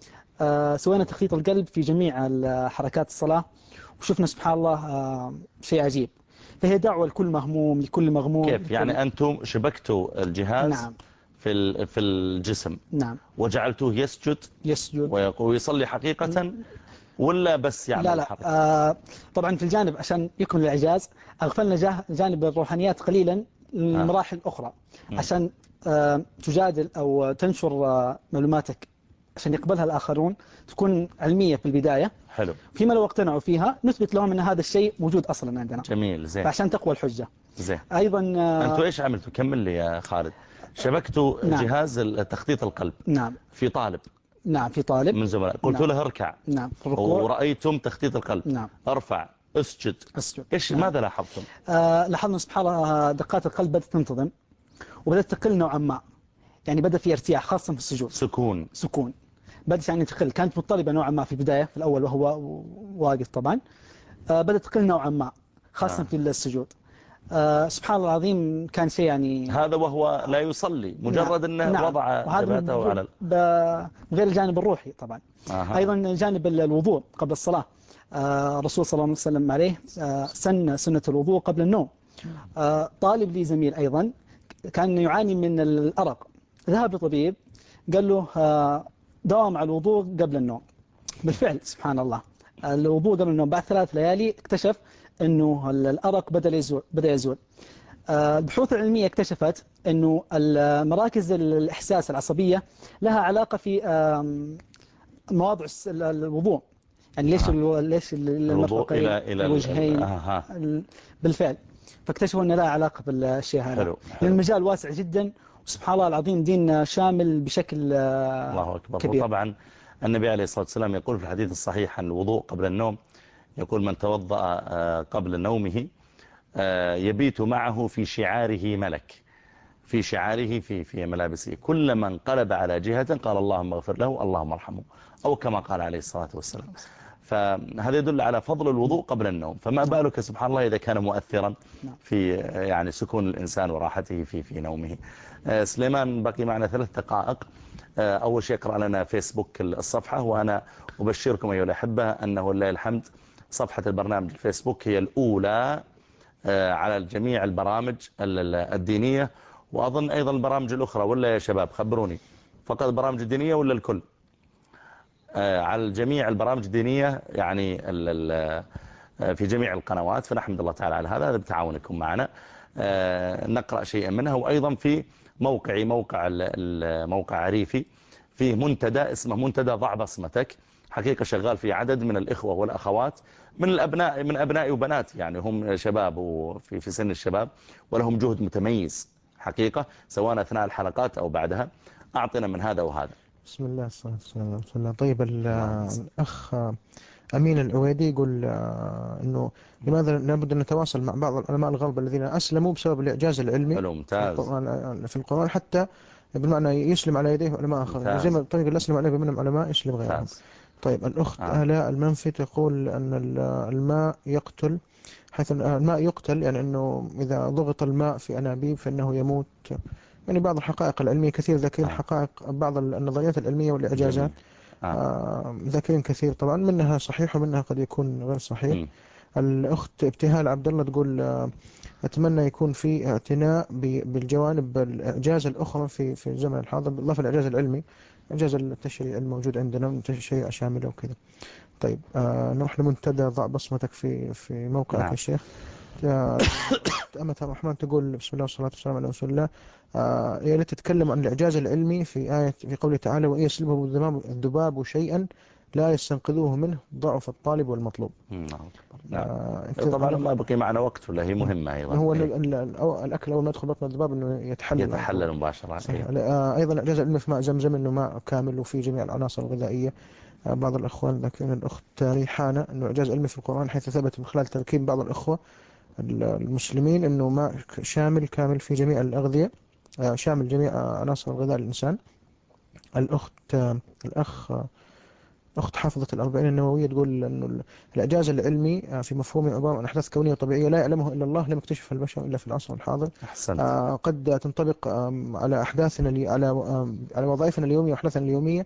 سوينا تخطيط القلب في جميع حركات الصلاة، وشفنا سبحان الله شيء عجيب. فهي دعوة لكل مهموم، لكل مغموم. كيف يعني أنتم شبكتوا الجهاز؟ نعم. في الجسم. نعم. وجعلتوه يسجد ويصلي حقيقة ولا بس يعمل الحركة؟ لا طبعا في الجانب عشان يكون الإعجاز أغفلنا جانب الروحانيات قليلا للمراحل الأخرى عشان تجادل أو تنشر معلوماتك عشان يقبلها الآخرون، تكون علمية في البداية. حلو. فيما لو اقتنعوا فيها نثبت لهم أن هذا الشيء موجود أصلا عندنا. جميل، زين. فعشان تقوى الحجة. زين. أيضا أنتوا إيش عملتوا؟ كمل لي يا خالد. شبكتوا نعم. جهاز تخطيط القلب. نعم. في طالب. نعم، في طالب من زملاء قلتوا له اركع. نعم. في الركوع. ورأيتم تخطيط القلب. نعم. ارفع، اسجد. إيش نعم. ماذا لاحظتم؟ لاحظنا سبحان الله دقات القلب بدأت تنتظم وبدأت تقل نوعا ما، يعني بدأ في ارتياح خاصة في السجود. سكون بدأت يعني تقل. كانت مضطربة نوعا ما في البداية في الأول وهو واقف طبعا. بدأت تقل نوعا ما خاصة في السجود. سبحان الله العظيم كان شيء يعني. هذا وهو لا يصلي، مجرد أنه وضع جبهته على غير الجانب الروحي طبعا. أيضا جانب الوضوء قبل الصلاة. الرسول صلى الله عليه وسلم عليه سنة الوضوء قبل النوم. طالب لي زميل أيضا كان يعاني من الأرق، ذهب لطبيب قال له داوم على الوضوء قبل النوم. بالفعل سبحان الله الوضوء قبل النوم بعد 3 ليالي اكتشف أنه الأرق بدأ يزول. البحوث العلمية اكتشفت أنه مراكز الإحساس العصبية لها علاقة في مواضع الوضوء، يعني ليش الوضوء إلى الوجهين بالفعل. فاكتشفوا أن لا علاقة بالشيء هذا. حلو. لأن المجال واسع جدا، وسبحان الله العظيم دين شامل بشكل الله أكبر كبير. وطبعا النبي عليه الصلاة والسلام يقول في الحديث الصحيح عن الوضوء قبل النوم، يقول من توضأ قبل نومه يبيت معه في شعاره ملك، في شعاره في ملابسه، كلما انقلب على جهة قال اللهم اغفر له اللهم ارحمه، أو كما قال عليه الصلاة والسلام. فهذا يدل على فضل الوضوء قبل النوم، فما بالك سبحان الله إذا كان مؤثرا في يعني سكون الإنسان وراحته في نومه. سليمان بقي معنا 3 دقائق. أول شيء اقرأ لنا فيسبوك الصفحة، وأنا أبشركم أيها الأحبة أنه لله الحمد صفحة البرنامج الفيسبوك هي الأولى على جميع البرامج الدينية، وأظن أيضا البرامج الأخرى، ولا يا شباب خبروني، فقط البرامج الدينية ولا الكل؟ على جميع البرامج الدينية يعني في جميع القنوات، فنحمد الله تعالى على هذا بتعاونكم معنا. نقرأ شيئا منها. وأيضا في موقع عريفي فيه منتدى اسمه منتدى ضع بصمتك، حقيقة شغال في عدد من الإخوة والأخوات من أبناء وبنات، يعني هم شباب وفي سن الشباب، ولهم جهد متميز حقيقة سواء أثناء الحلقات أو بعدها. أعطنا من هذا وهذا. بسم الله الصلاة والسلام على رسول الله. طيب الأخ أمين العويدي يقول أنه لماذا لابد أن نتواصل مع بعض العلماء الغرب الذين أسلموا بسبب الإعجاز العلمي في القرآن، حتى بالمعنى يسلم على يديه علماء آخرين، زي ما الطريقة اللي أسلم عليه منهم علماء يسلم غيرهم. طيب الأخت آلاء المنفي تقول أن الماء يقتل، حيث الماء يقتل يعني أنه إذا ضغط الماء في أنابيب فإنه يموت. يعني بعض الحقائق العلمية كثير ذاكرين حقائق بعض النظريات العلمية والإعجازات ذاكرين كثير طبعا، منها صحيح ومنها قد يكون غير صحيح. الأخت ابتهال عبد الله تقول أتمنى يكون في اعتناء بالجوانب الإعجاز الأخرى في الزمن الحاضر، بالإضافة للإعجاز العلمي، إعجاز التشريع الموجود عندنا تشريع شامل وكذا. طيب نروح لمنتدى ضع بصمتك في موقعك يا شيخ. أمة الرحمن تقول بسم الله والصلاة والسلام على رسول الله. يا ريت تتكلم عن الإعجاز العلمي في قوله تعالى وإن يسلبهم الذباب شيئا لا يستنقذوه منه ضعف الطالب والمطلوب. طبعا ما بقي معنا وقت، ولا هي مهمة أيضا. هو الأكل أول ما يدخل بطن الذباب إنه يتحلل مباشرة. أيضا الإعجاز العلمي في ماء زمزم إنه ماء كامل وفي جميع العناصر الغذائية. بعض الأخوان لكن الأخت ريحانة إنه إعجاز علمي في القرآن حيث ثبت من خلال تركيب بعض الأخوة المسلمين إنه ماء شامل كامل في جميع الأغذية، شامل جميع عناصر الغذاء الإنسان. أخت حافظة الأربعين النووية تقول أنه الإعجاز العلمي في مفهوم عبارة عن أحداث كونية طبيعية لا يعلمه إلا الله، لم يكتشفها البشر إلا في العصر الحاضر. قد تنطبق على أحداثنا على وظائفنا اليومية وأحداثنا اليومية.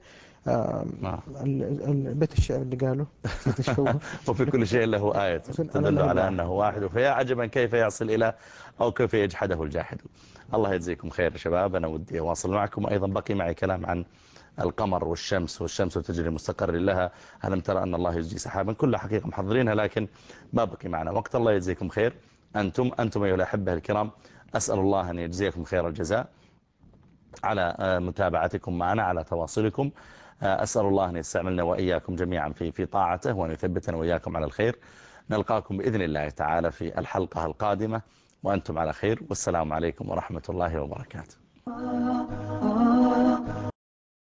البيت الشعر اللي قاله وفي كل شيء له آية تدل على أنه واحد، فيا عجبا كيف يصل إلى أو كيف يجحده الجاحد. الله يجزيكم خير شباب. أنا ودي أواصل معكم، أيضا بقي معي كلام عن القمر والشمس تجري مستقر لها، ألم ترى أن الله يجزي سحابا، كلها حقيقة محضرينها لكن ما بقي معنا وقت. الله يجزيكم خير. أنتم أيها الأحبة الكرام، أسأل الله أن يجزيكم خير الجزاء على متابعتكم معنا، على تواصلكم. أسأل الله أن يستعملنا وإياكم جميعا في طاعته، وأن يثبتنا وإياكم على الخير. نلقاكم بإذن الله تعالى في الحلقة القادمة وأنتم على خير، والسلام عليكم ورحمة الله وبركاته.